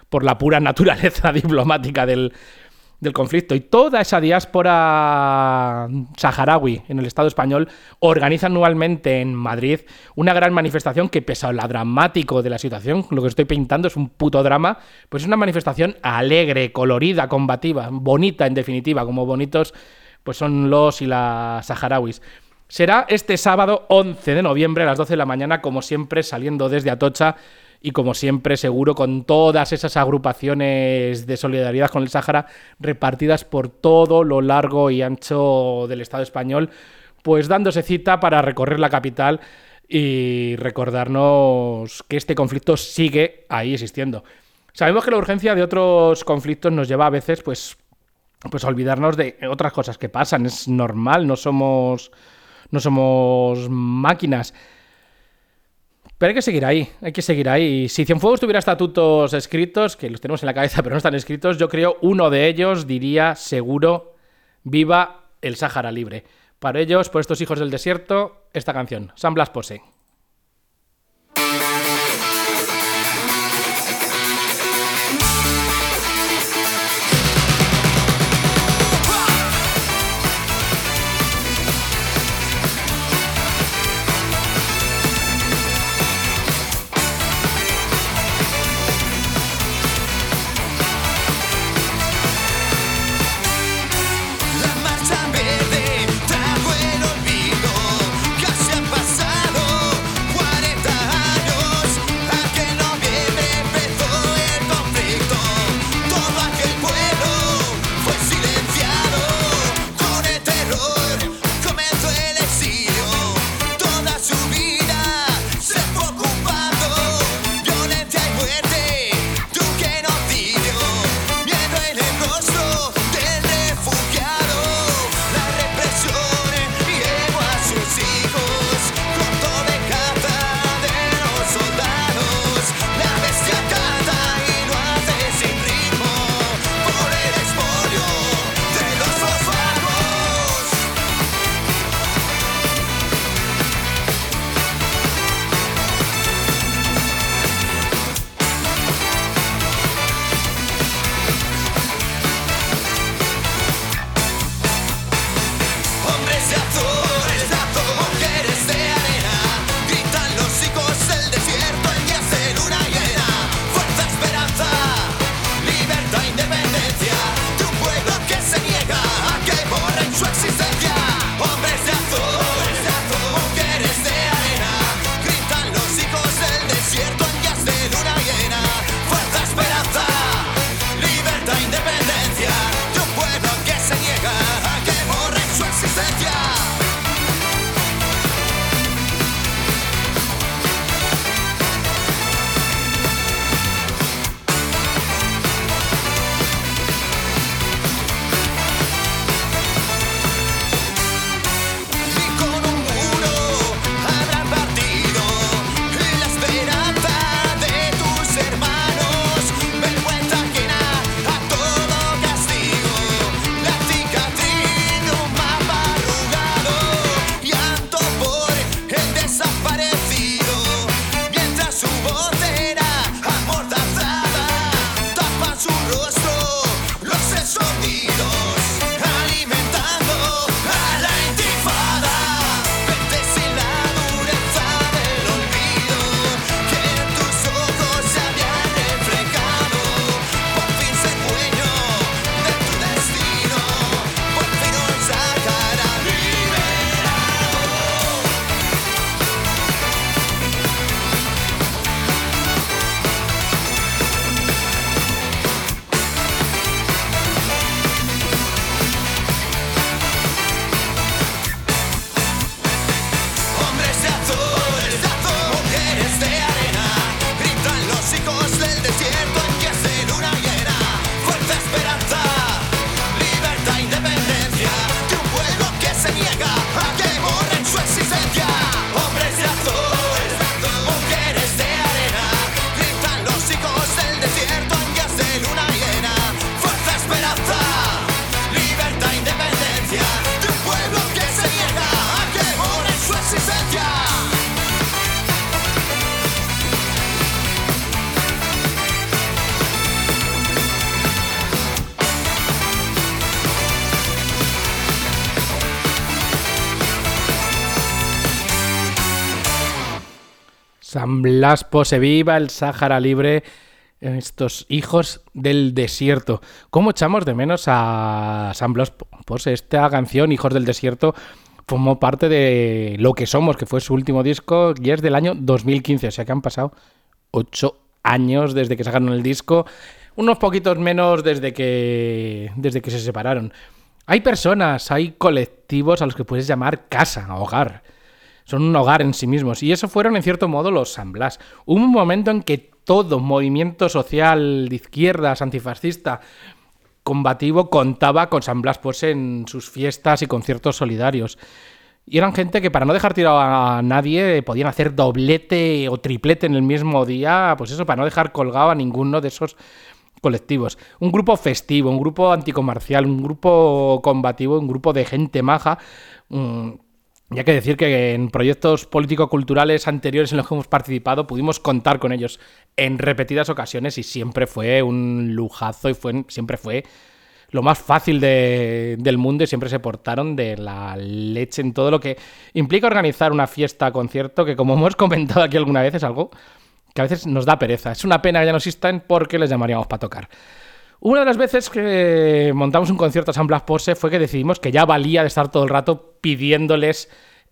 por la pura naturaleza diplomática del, del conflicto. Y toda esa diáspora saharaui en el Estado español organiza anualmente en Madrid una gran manifestación que, pese a lo dramático de la situación, lo que estoy pintando es un puto drama, pues es una manifestación alegre, colorida, combativa, bonita en definitiva, como bonitos pues son los y las saharauis. Será este sábado once de noviembre a las doce de la mañana, como siempre, saliendo desde Atocha y como siempre, seguro, con todas esas agrupaciones de solidaridad con el Sáhara repartidas por todo lo largo y ancho del Estado español, pues dándose cita para recorrer la capital y recordarnos que este conflicto sigue ahí existiendo. Sabemos que la urgencia de otros conflictos nos lleva a veces pues, pues a olvidarnos de otras cosas que pasan. Es normal, no somos, no somos máquinas. Pero hay que seguir ahí, hay que seguir ahí. Si Cienfuegos tuviera estatutos escritos, que los tenemos en la cabeza pero no están escritos, yo creo uno de ellos diría seguro: viva el Sáhara libre. Para ellos, por estos hijos del desierto, esta canción, San Blas Pose. La marcha verde trajo el olvido, casi ha pasado. San Blas Pose, viva el Sáhara libre, estos hijos del desierto. ¿Cómo echamos de menos a San Blas Pose? Esta canción, Hijos del Desierto, formó parte de Lo que somos, que fue su último disco y es del año dos mil quince, o sea que han pasado ocho años desde que sacaron el disco, unos poquitos menos desde que, desde que se separaron. Hay personas, hay colectivos a los que puedes llamar casa, hogar. Son un hogar en sí mismos. Y eso fueron, en cierto modo, los San Blas. Hubo un momento en que todo movimiento social de izquierdas, antifascista, combativo, contaba con San Blas Pose en sus fiestas y conciertos solidarios. Y eran gente que, para no dejar tirado a nadie, podían hacer doblete o triplete en el mismo día, pues eso, para no dejar colgado a ninguno de esos colectivos. Un grupo festivo, un grupo anticomercial, un grupo combativo, un grupo de gente maja. Mmm, Y hay que decir que en proyectos político-culturales anteriores en los que hemos participado pudimos contar con ellos en repetidas ocasiones y siempre fue un lujazo y fue, siempre fue lo más fácil de, del mundo y siempre se portaron de la leche en todo lo que implica organizar una fiesta, concierto, que como hemos comentado aquí alguna vez es algo que a veces nos da pereza. Es una pena que ya no existan porque les llamaríamos para tocar. Una de las veces que montamos un concierto a San Blas Pose fue que decidimos que ya valía de estar todo el rato pidiéndoles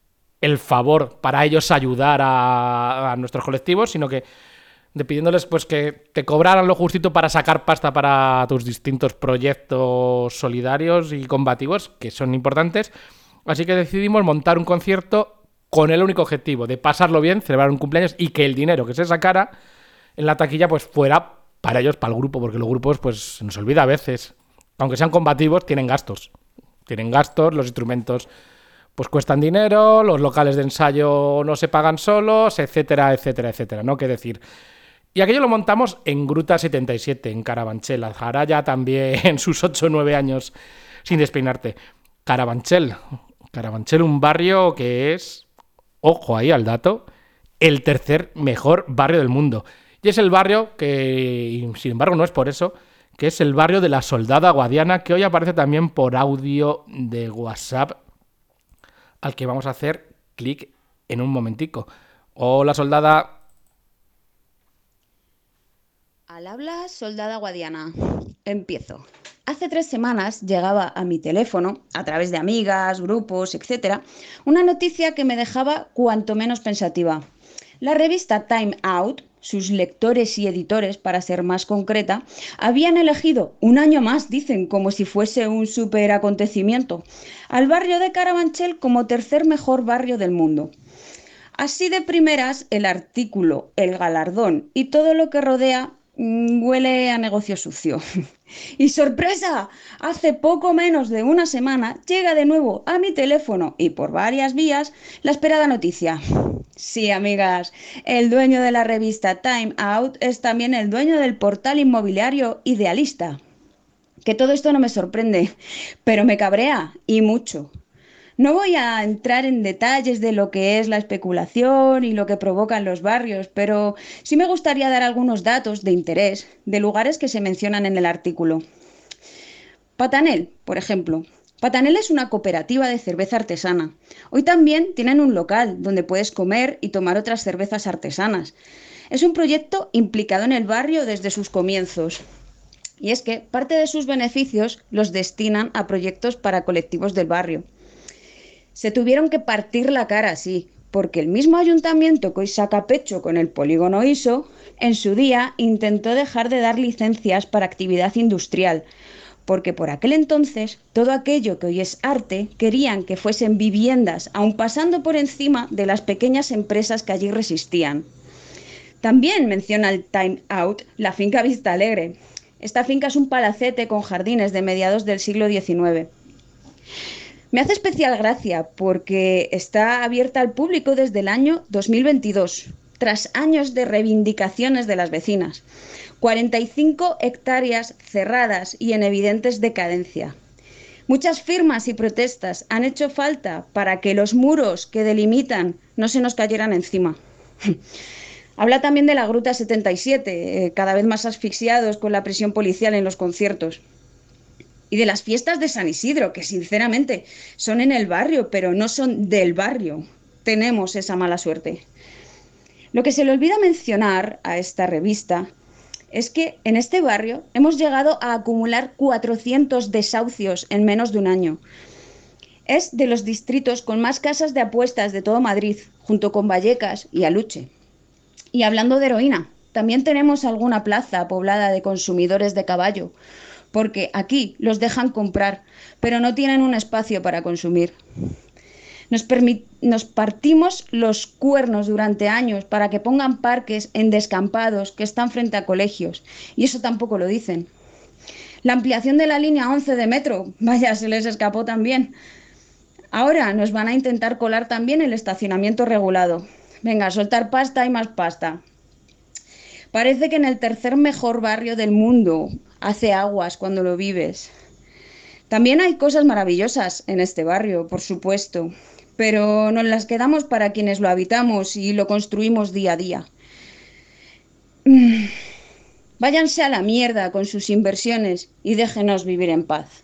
el favor para ellos ayudar a, a nuestros colectivos, sino que de pidiéndoles pues que te cobraran lo justito para sacar pasta para tus distintos proyectos solidarios y combativos, que son importantes. Así que decidimos montar un concierto con el único objetivo de pasarlo bien, celebrar un cumpleaños y que el dinero que se sacara en la taquilla pues fuera para ellos, para el grupo, porque los grupos, pues se nos olvida a veces, aunque sean combativos, tienen gastos. Tienen gastos, los instrumentos pues cuestan dinero, los locales de ensayo no se pagan solos, etcétera, etcétera, etcétera, ¿no? Qué decir. Y aquello lo montamos en Gruta setenta y siete, en Carabanchel. Hará ya también en sus ocho o nueve años sin despeinarte. Carabanchel. Carabanchel, un barrio que es, ojo ahí al dato, el tercer mejor barrio del mundo. Y es el barrio que, sin embargo, no es por eso, que es el barrio de la Soldada Guadiana, que hoy aparece también por audio de WhatsApp, al que vamos a hacer clic en un momentico. Hola, Soldada. Al habla, Soldada Guadiana. Empiezo. Hace tres semanas llegaba a mi teléfono, a través de amigas, grupos, etcétera, una noticia que me dejaba cuanto menos pensativa. La revista Time Out, sus lectores y editores, para ser más concreta, habían elegido un año más, dicen, como si fuese un super acontecimiento, al barrio de Carabanchel como tercer mejor barrio del mundo. Así de primeras, el artículo, el galardón y todo lo que rodea mmm, huele a negocio sucio. Y sorpresa, hace poco menos de una semana llega de nuevo a mi teléfono y por varias vías la esperada noticia. Sí, amigas, el dueño de la revista Time Out es también el dueño del portal inmobiliario Idealista. Que todo esto no me sorprende, pero me cabrea y mucho. No voy a entrar en detalles de lo que es la especulación y lo que provoca en los barrios, pero sí me gustaría dar algunos datos de interés de lugares que se mencionan en el artículo. Patanel, por ejemplo. Patanel es una cooperativa de cerveza artesana. Hoy también tienen un local donde puedes comer y tomar otras cervezas artesanas. Es un proyecto implicado en el barrio desde sus comienzos. Y es que parte de sus beneficios los destinan a proyectos para colectivos del barrio. Se tuvieron que partir la cara, sí, porque el mismo ayuntamiento que hoy saca pecho con el polígono I S O, en su día intentó dejar de dar licencias para actividad industrial, porque por aquel entonces todo aquello que hoy es arte querían que fuesen viviendas, aun pasando por encima de las pequeñas empresas que allí resistían. También menciona el Time Out la finca Vista Alegre. Esta finca es un palacete con jardines de mediados del siglo diecinueve. Me hace especial gracia porque está abierta al público desde el año dos mil veintidós, tras años de reivindicaciones de las vecinas. cuarenta y cinco hectáreas cerradas y en evidentes decadencia. Muchas firmas y protestas han hecho falta para que los muros que delimitan no se nos cayeran encima. Habla también de la Gruta setenta y siete, eh, cada vez más asfixiados con la presión policial en los conciertos. Y de las fiestas de San Isidro, que sinceramente son en el barrio, pero no son del barrio. Tenemos esa mala suerte. Lo que se le olvida mencionar a esta revista es que en este barrio hemos llegado a acumular cuatrocientos desahucios en menos de un año. Es de los distritos con más casas de apuestas de todo Madrid, junto con Vallecas y Aluche. Y hablando de heroína, también tenemos alguna plaza poblada de consumidores de caballo, porque aquí los dejan comprar, pero no tienen un espacio para consumir. Nos, nos partimos los cuernos durante años para que pongan parques en descampados que están frente a colegios, y eso tampoco lo dicen. La ampliación de la línea once de metro, vaya, se les escapó también. Ahora nos van a intentar colar también el estacionamiento regulado. Venga, soltar pasta y más pasta. Parece que en el tercer mejor barrio del mundo hace aguas cuando lo vives. También hay cosas maravillosas en este barrio, por supuesto, pero nos las quedamos para quienes lo habitamos y lo construimos día a día. Váyanse a la mierda con sus inversiones y déjenos vivir en paz.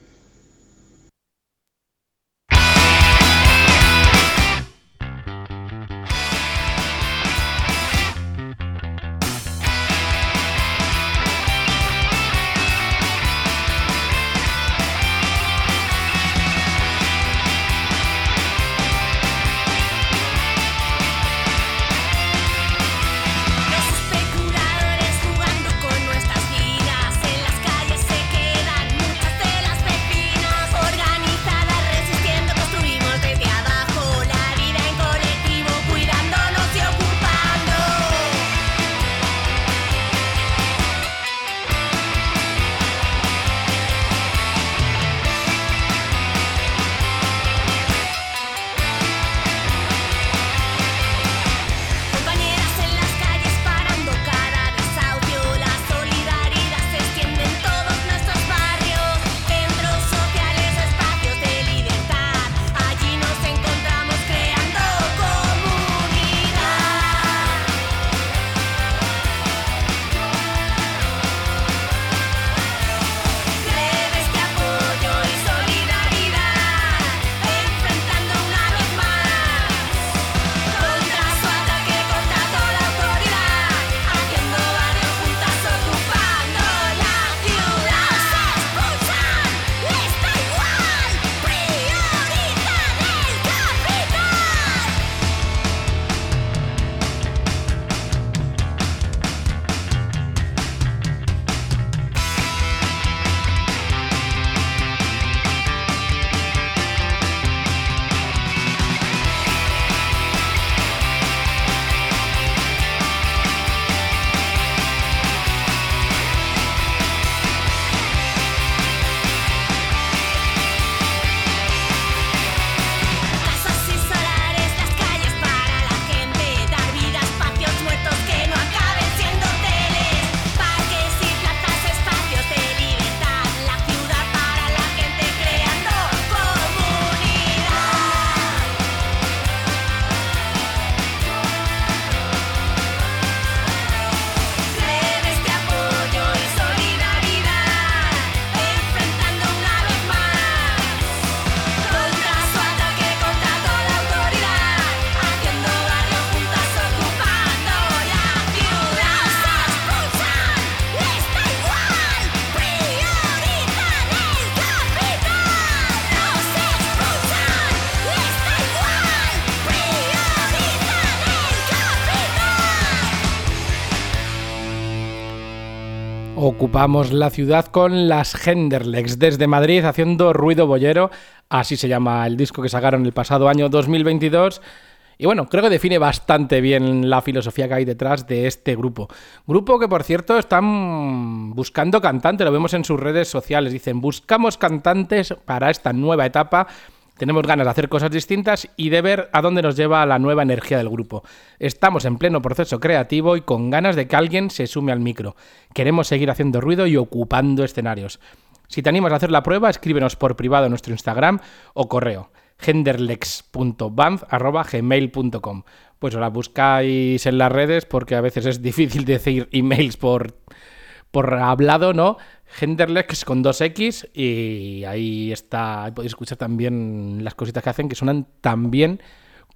Ocupamos la ciudad con las Genderlex desde Madrid haciendo ruido boyero, así se llama el disco que sacaron el pasado año dos mil veintidós. Y bueno, creo que define bastante bien la filosofía que hay detrás de este grupo. Grupo que, por cierto, están buscando cantantes, lo vemos en sus redes sociales. Dicen, buscamos cantantes para esta nueva etapa. Tenemos ganas de hacer cosas distintas y de ver a dónde nos lleva la nueva energía del grupo. Estamos en pleno proceso creativo y con ganas de que alguien se sume al micro. Queremos seguir haciendo ruido y ocupando escenarios. Si te animas a hacer la prueba, escríbenos por privado en nuestro Instagram o correo genderlex punto band arroba gmail punto com. Pues os la buscáis en las redes porque a veces es difícil decir emails por, por hablado, ¿no? Genderlex con dos X y ahí está, podéis escuchar también las cositas que hacen que suenan tan bien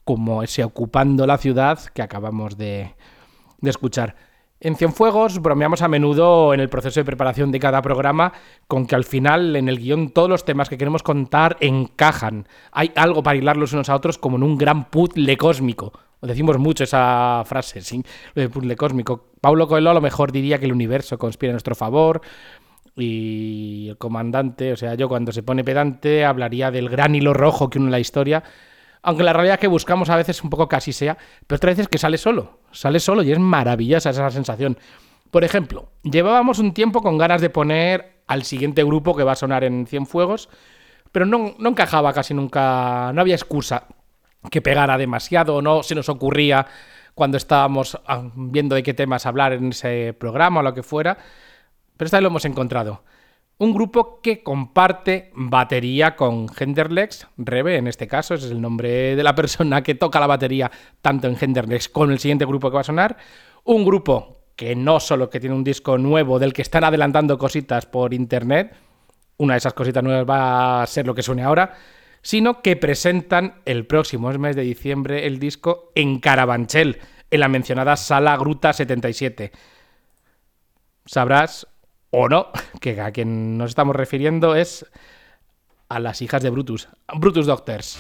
como ese Ocupando la ciudad que acabamos de, de escuchar. En Cienfuegos bromeamos a menudo en el proceso de preparación de cada programa con que al final en el guión todos los temas que queremos contar encajan. Hay algo para hilarlos unos a otros como en un gran puzzle cósmico. Decimos mucho esa frase, ¿sí? El puzzle cósmico. Paulo Coelho a lo mejor diría que el universo conspira a nuestro favor y el comandante, o sea, yo cuando se pone pedante hablaría del gran hilo rojo que une la historia. Aunque la realidad que buscamos a veces un poco casi sea, pero otras veces que sale solo, sale solo y es maravillosa esa sensación. Por ejemplo, llevábamos un tiempo con ganas de poner al siguiente grupo que va a sonar en Cienfuegos, pero no, no encajaba casi nunca, no había excusa que pegara demasiado, no se nos ocurría cuando estábamos viendo de qué temas hablar en ese programa o lo que fuera, pero esta vez lo hemos encontrado. Un grupo que comparte batería con Genderlex, Rebe en este caso, ese es el nombre de la persona que toca la batería tanto en Genderlex como en el siguiente grupo que va a sonar. Un grupo que no solo que tiene un disco nuevo del que están adelantando cositas por internet, una de esas cositas nuevas va a ser lo que suene ahora, sino que presentan el próximo mes de diciembre el disco en Carabanchel, en la mencionada Sala Gruta setenta y siete. Sabrás o no, que a quien nos estamos refiriendo es a las hijas de Brutus, Brutus Doctors.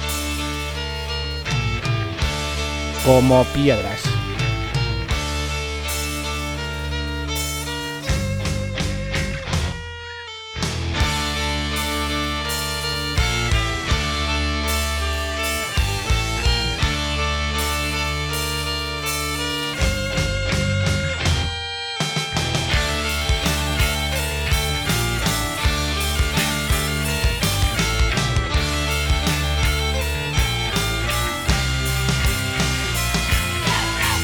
Como piedras. Hey!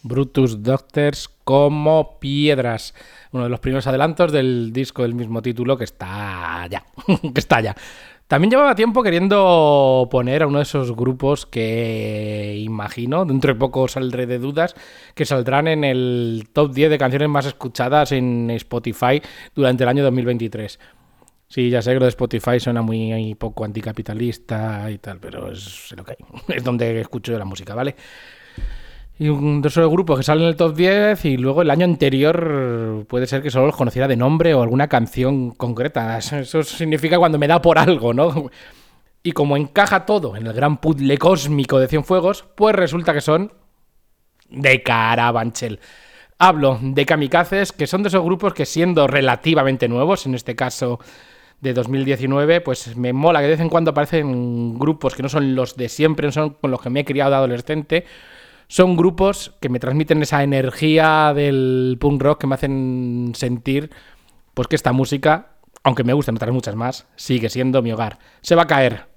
Brutus Doctors como piedras. Uno de los primeros adelantos del disco del mismo título que está ya. que está ya. También llevaba tiempo queriendo poner a uno de esos grupos que imagino, dentro de poco saldré de dudas, que saldrán en el top diez de canciones más escuchadas en Spotify durante el año dos mil veintitrés. Sí, ya sé que lo de Spotify suena muy, muy poco anticapitalista y tal, pero es lo que hay. Es donde escucho yo la música, ¿vale? Y un de esos grupos que salen en el top diez y luego el año anterior puede ser que solo los conociera de nombre o alguna canción concreta. Eso significa cuando me da por algo, ¿no? Y como encaja todo en el gran puzzle cósmico de Cienfuegos, pues resulta que son de Carabanchel. Hablo de Kamikazes, que son de esos grupos que, siendo relativamente nuevos, en este caso de dos mil diecinueve, pues me mola que de vez en cuando aparecen grupos que no son los de siempre, no son con los que me he criado de adolescente. Son grupos que me transmiten esa energía del punk rock que me hacen sentir pues que esta música, aunque me gustan otras muchas más, sigue siendo mi hogar. Se va a caer.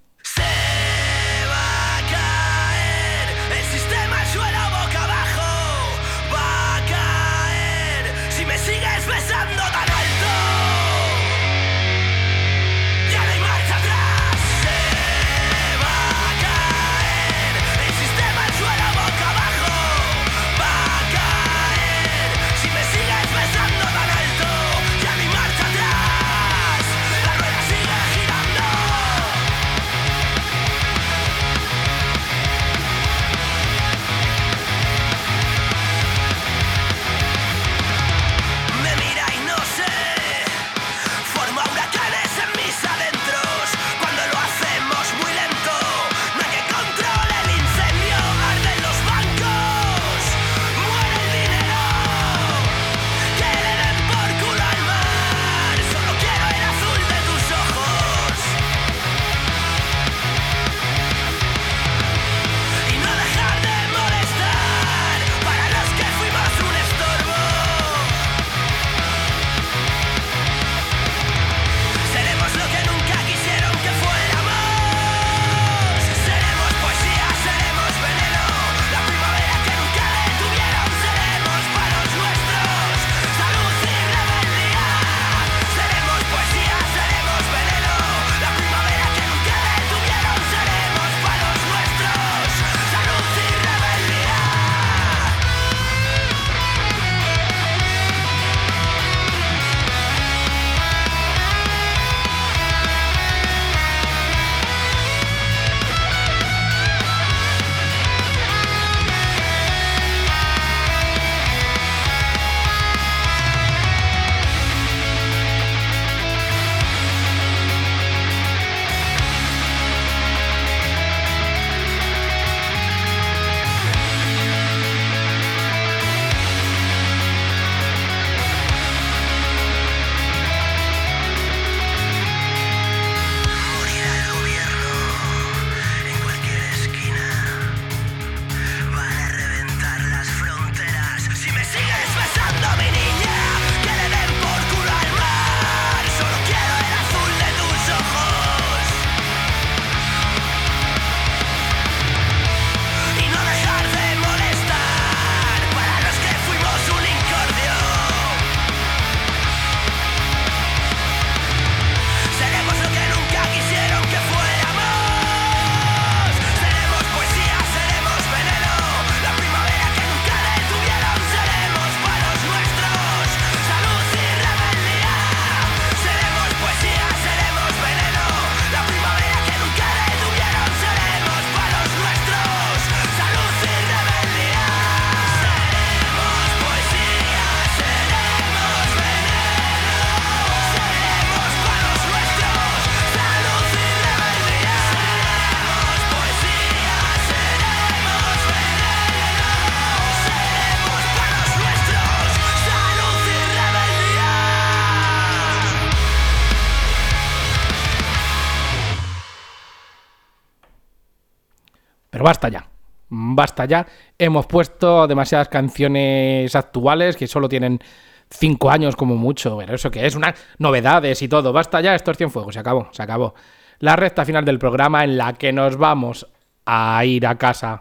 Pero basta ya, basta ya. Hemos puesto demasiadas canciones actuales que solo tienen cinco años como mucho. Pero eso que es, unas novedades y todo. Basta ya, esto es Cienfuegos, se acabó, se acabó. La recta final del programa en la que nos vamos a ir a casa.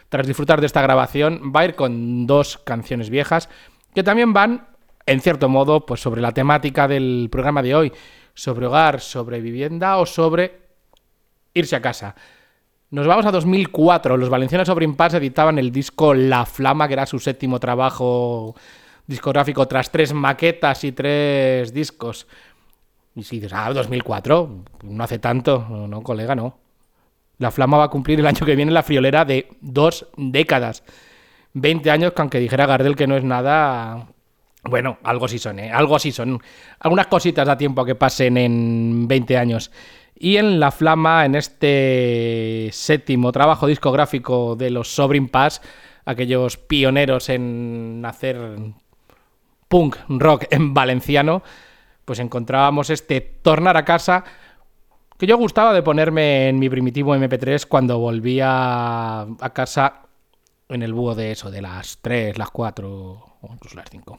tras disfrutar de esta grabación, va a ir con dos canciones viejas que también van, en cierto modo, pues sobre la temática del programa de hoy, sobre hogar, sobre vivienda o sobre irse a casa. Nos vamos a dos mil cuatro. Los valencianos Sobrin Pas editaban el disco La Flama, que era su séptimo trabajo discográfico tras tres maquetas y tres discos. Y si dices, ah, dos mil cuatro, no hace tanto. No, no, colega, no. La Flama va a cumplir el año que viene la friolera de dos décadas. veinte años, que aunque dijera Gardel que no es nada... Bueno, algo sí son, ¿eh? Algo sí son. Algunas cositas da tiempo a que pasen en veinte años. Y en La Flama, en este séptimo trabajo discográfico de los Sobrin Pas, aquellos pioneros en hacer punk rock en valenciano, pues encontrábamos este Tornar a casa, que yo gustaba de ponerme en mi primitivo eme pe tres cuando volvía a casa en el búho de eso, de las tres, las cuatro o incluso las cinco.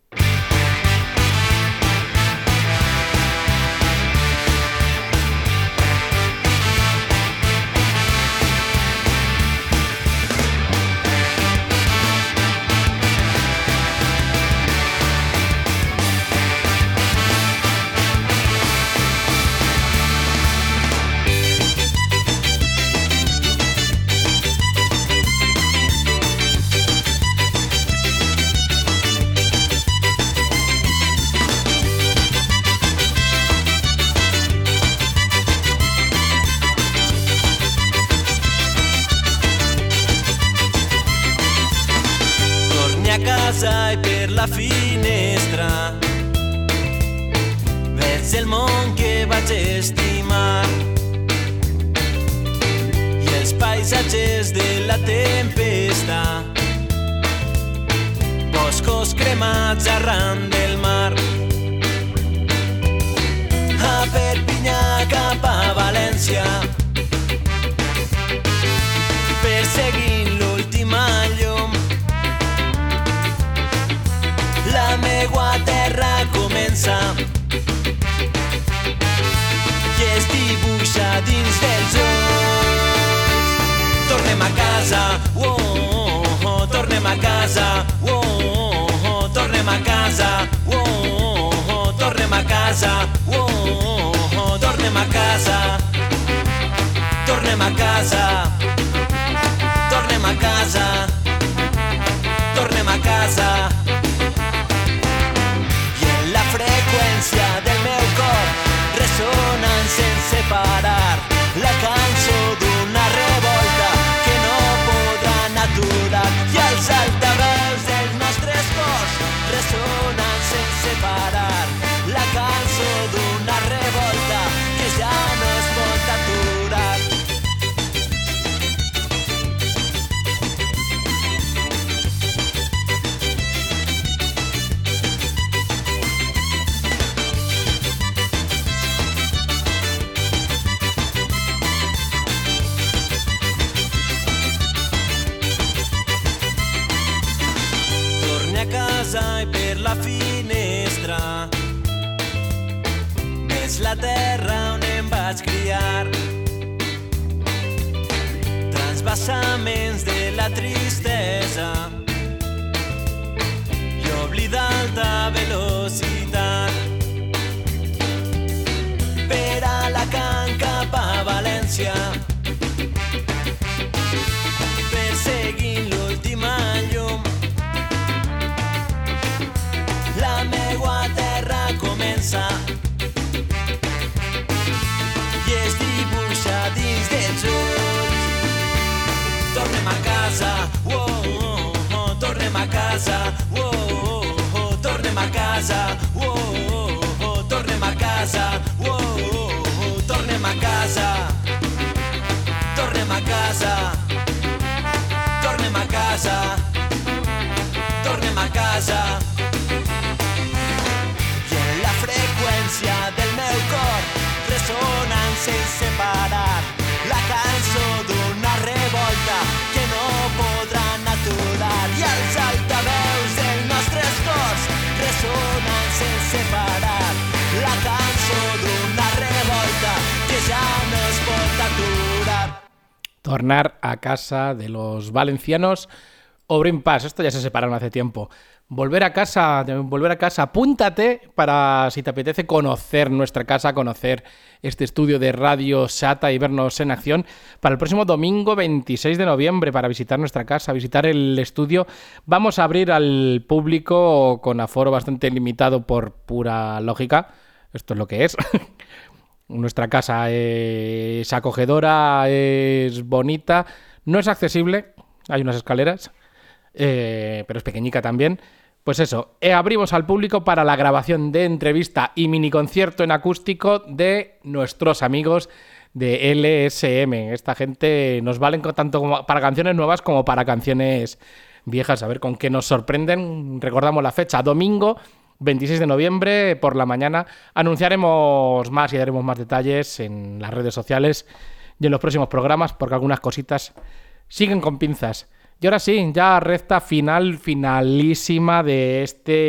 Casa i per la finestra veig el món que vaig estimar i els paisatges de la tempesta, boscos cremats arran del mar. A Perpinyà cap a València, perseguint l'última llum, la meua terra comença i es dibuixa dins dels ulls. Tornem a casa, oh, oh, oh, tornem a casa, oh, oh, oh, tornem a casa, oh, oh, oh, tornem a casa, oh, oh, oh, tornem a casa, tornem a casa, tornem a casa, tornem a casa. Freqüència del meu cor ressonant sense parar, la cançó d'una revolta que no podran aturar i els altaveus dels nostres cors ressonant sense parar, la cançó d'una revolta que ja no es pot aturar. I per la finestra veig la terra on em vaig criar, transvasaments de la tristesa i oblida alta velocitat per Alacant cap a València, perseguint l'última llum. La meua terra comença i es dibuixa dins dels ulls. Tornem a casa, oh, oh, oh, tornem a casa, oh, oh, oh, tornem a casa, oh, oh, oh, tornem a casa, oh, oh, oh, tornem a casa, tornem a casa, tornem a casa, tornem a casa. Freqüència del meu cor ressonant sense parar, la cançó d'una revolta que no podran aturar i els altaveus dels nostres cors ressonant sense parar, la cançó d'una revolta que ja no es pot aturar. Tornar a casa de los valencianos o Green Pass. Esto ya se separaron hace tiempo. Volver a casa, volver a casa, apúntate para, si te apetece, conocer nuestra casa, conocer este estudio de Radio Sata y vernos en acción para el próximo domingo veintiséis de noviembre, para visitar nuestra casa, visitar el estudio. Vamos a abrir al público con aforo bastante limitado por pura lógica. Esto es lo que es. Nuestra casa es acogedora, es bonita, no es accesible, hay unas escaleras, eh, pero es pequeñica también. Pues eso, eh, abrimos al público para la grabación de entrevista y mini concierto en acústico de nuestros amigos de L S M. Esta gente nos valen tanto como para canciones nuevas como para canciones viejas. A ver con qué nos sorprenden. Recordamos la fecha, domingo veintiséis de noviembre por la mañana. Anunciaremos más y daremos más detalles en las redes sociales y en los próximos programas, porque algunas cositas siguen con pinzas. Y ahora sí, ya recta final, finalísima de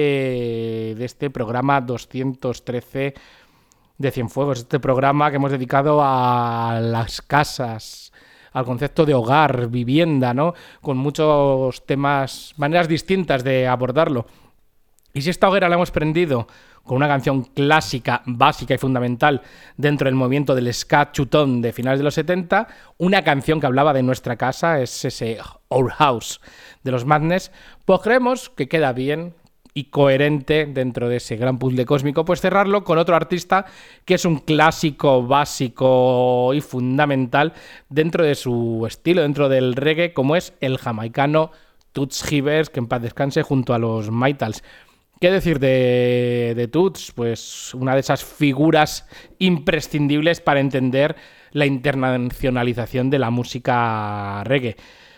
este, de este programa doscientos trece de Cienfuegos. Este programa que hemos dedicado a las casas, al concepto de hogar, vivienda, ¿no? Con muchos temas, maneras distintas de abordarlo. Y si esta hoguera la hemos prendido con una canción clásica, básica y fundamental dentro del movimiento del ska chutón de finales de los setenta, una canción que hablaba de nuestra casa, es ese Our House de los Madness, pues creemos que queda bien y coherente dentro de ese gran puzzle cósmico, pues cerrarlo con otro artista que es un clásico básico y fundamental dentro de su estilo, dentro del reggae, como es el jamaicano Toots Hibbert, que en paz descanse, junto a los Maytals. ¿Qué decir de, de Toots? Pues una de esas figuras imprescindibles para entender la internacionalización de la música reggae.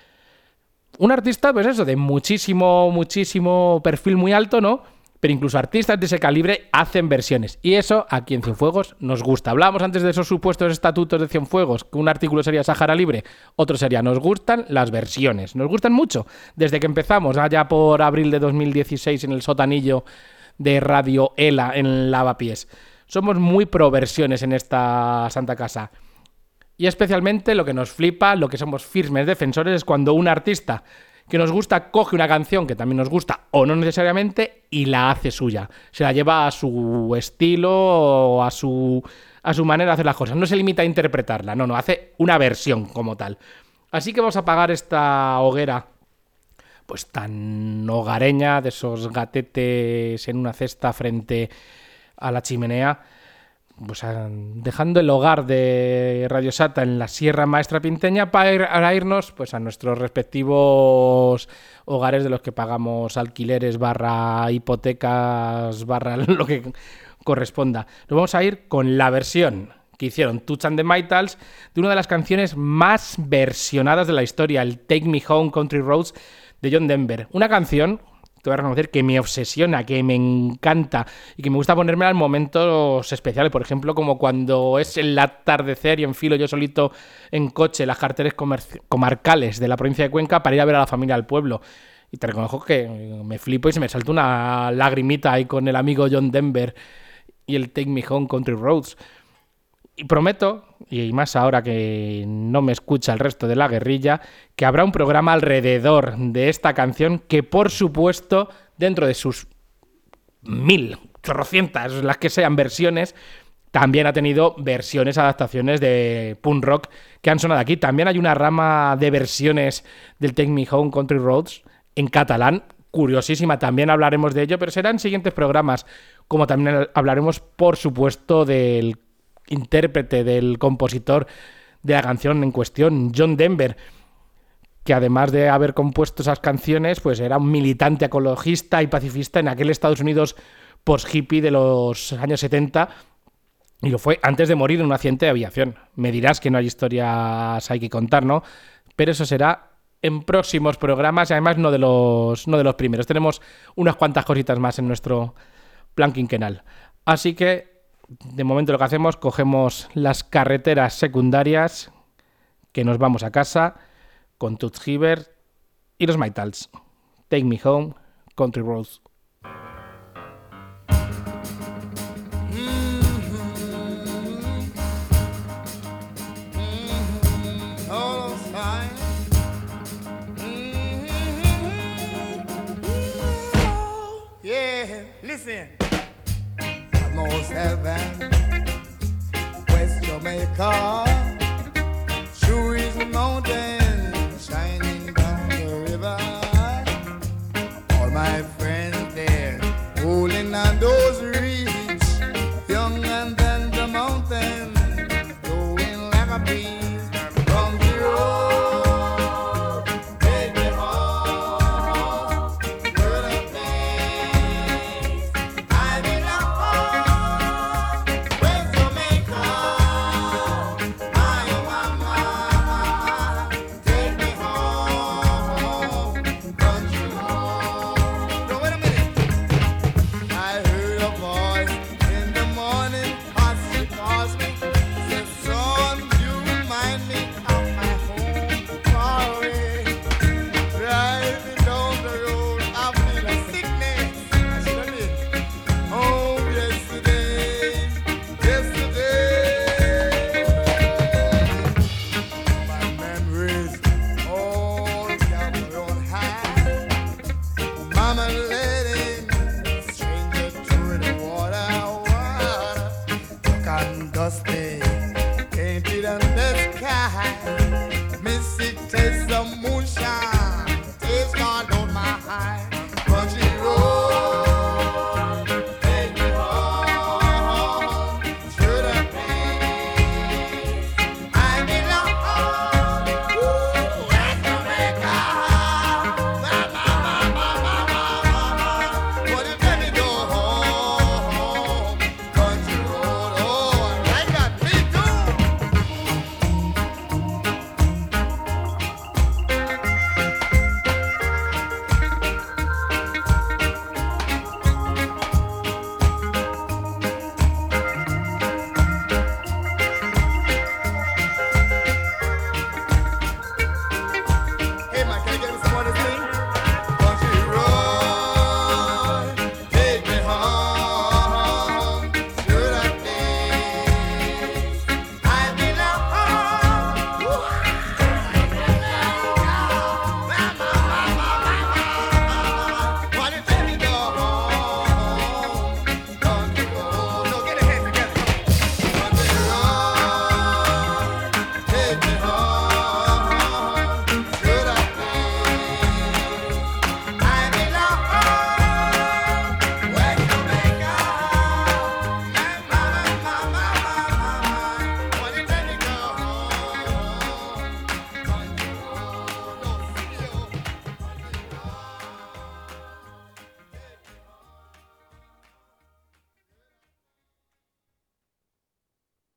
Un artista, pues eso, de muchísimo, muchísimo perfil muy alto, ¿no? Pero incluso artistas de ese calibre hacen versiones. Y eso aquí en Cienfuegos nos gusta. Hablábamos antes de esos supuestos estatutos de Cienfuegos, que un artículo sería Sáhara Libre, otro sería nos gustan las versiones. Nos gustan mucho. Desde que empezamos, allá por abril de dos mil dieciséis, en el sotanillo de Radio Ela, en Lavapiés. Somos muy pro versiones en esta santa casa. Y especialmente lo que nos flipa, lo que somos firmes defensores, es cuando un artista que nos gusta coge una canción que también nos gusta o no necesariamente y la hace suya. Se la lleva a su estilo o a su, a su manera de hacer las cosas. No se limita a interpretarla, no, no, hace una versión como tal. Así que vamos a apagar esta hoguera pues tan hogareña, de esos gatetes en una cesta frente a la chimenea, pues dejando el hogar de Radio Sata en la Sierra Maestra Pinteña para, ir, para irnos pues a nuestros respectivos hogares de los que pagamos alquileres barra hipotecas barra lo que corresponda. Nos vamos a ir con la versión que hicieron Toots and the Maytals de una de las canciones más versionadas de la historia, el Take Me Home Country Roads de John Denver. Una canción, te voy a reconocer, que me obsesiona, que me encanta y que me gusta ponérmela en momentos especiales, por ejemplo, como cuando es el atardecer y enfilo yo solito en coche las carreteras comarcales de la provincia de Cuenca para ir a ver a la familia al pueblo. Y te reconozco que me flipo y se me salta una lagrimita ahí con el amigo John Denver y el Take Me Home Country Roads. Y prometo, y más ahora que no me escucha el resto de la guerrilla, que habrá un programa alrededor de esta canción que, por supuesto, dentro de sus mil, chorrocientas, las que sean versiones, también ha tenido versiones, adaptaciones de punk rock que han sonado aquí. También hay una rama de versiones del Take Me Home Country Roads en catalán, curiosísima, también hablaremos de ello, pero será en siguientes programas, como también hablaremos, por supuesto, del intérprete, del compositor de la canción en cuestión, John Denver, que además de haber compuesto esas canciones, pues era un militante ecologista y pacifista en aquel Estados Unidos post-hippie de los años setenta, y lo fue antes de morir en un accidente de aviación. Me dirás que no hay historias hay que contar, ¿no? Pero eso será en próximos programas y además no de los, no de los primeros. Tenemos unas cuantas cositas más en nuestro plan quinquenal. Así que de momento lo que hacemos, cogemos las carreteras secundarias, que nos vamos a casa con Toots Hibbert y los Maytals. Take Me Home, Country Roads. All those again. Listen. Almost heaven, West Jamaica, true is the mountain shining down the river. All my friends there, holding on those reeds, young and tender mountain, blowing like a breeze from the road. Take me home to the place I belong. West Jamaica, my mama, take me home, country home. Now wait a minute. I heard a voice in the morning as she calls me. Said, son, you remind me of my home far away. Driving down the road, I feel a sickness. I should have been home yesterday, yesterday. My memories all gather on high. Mama left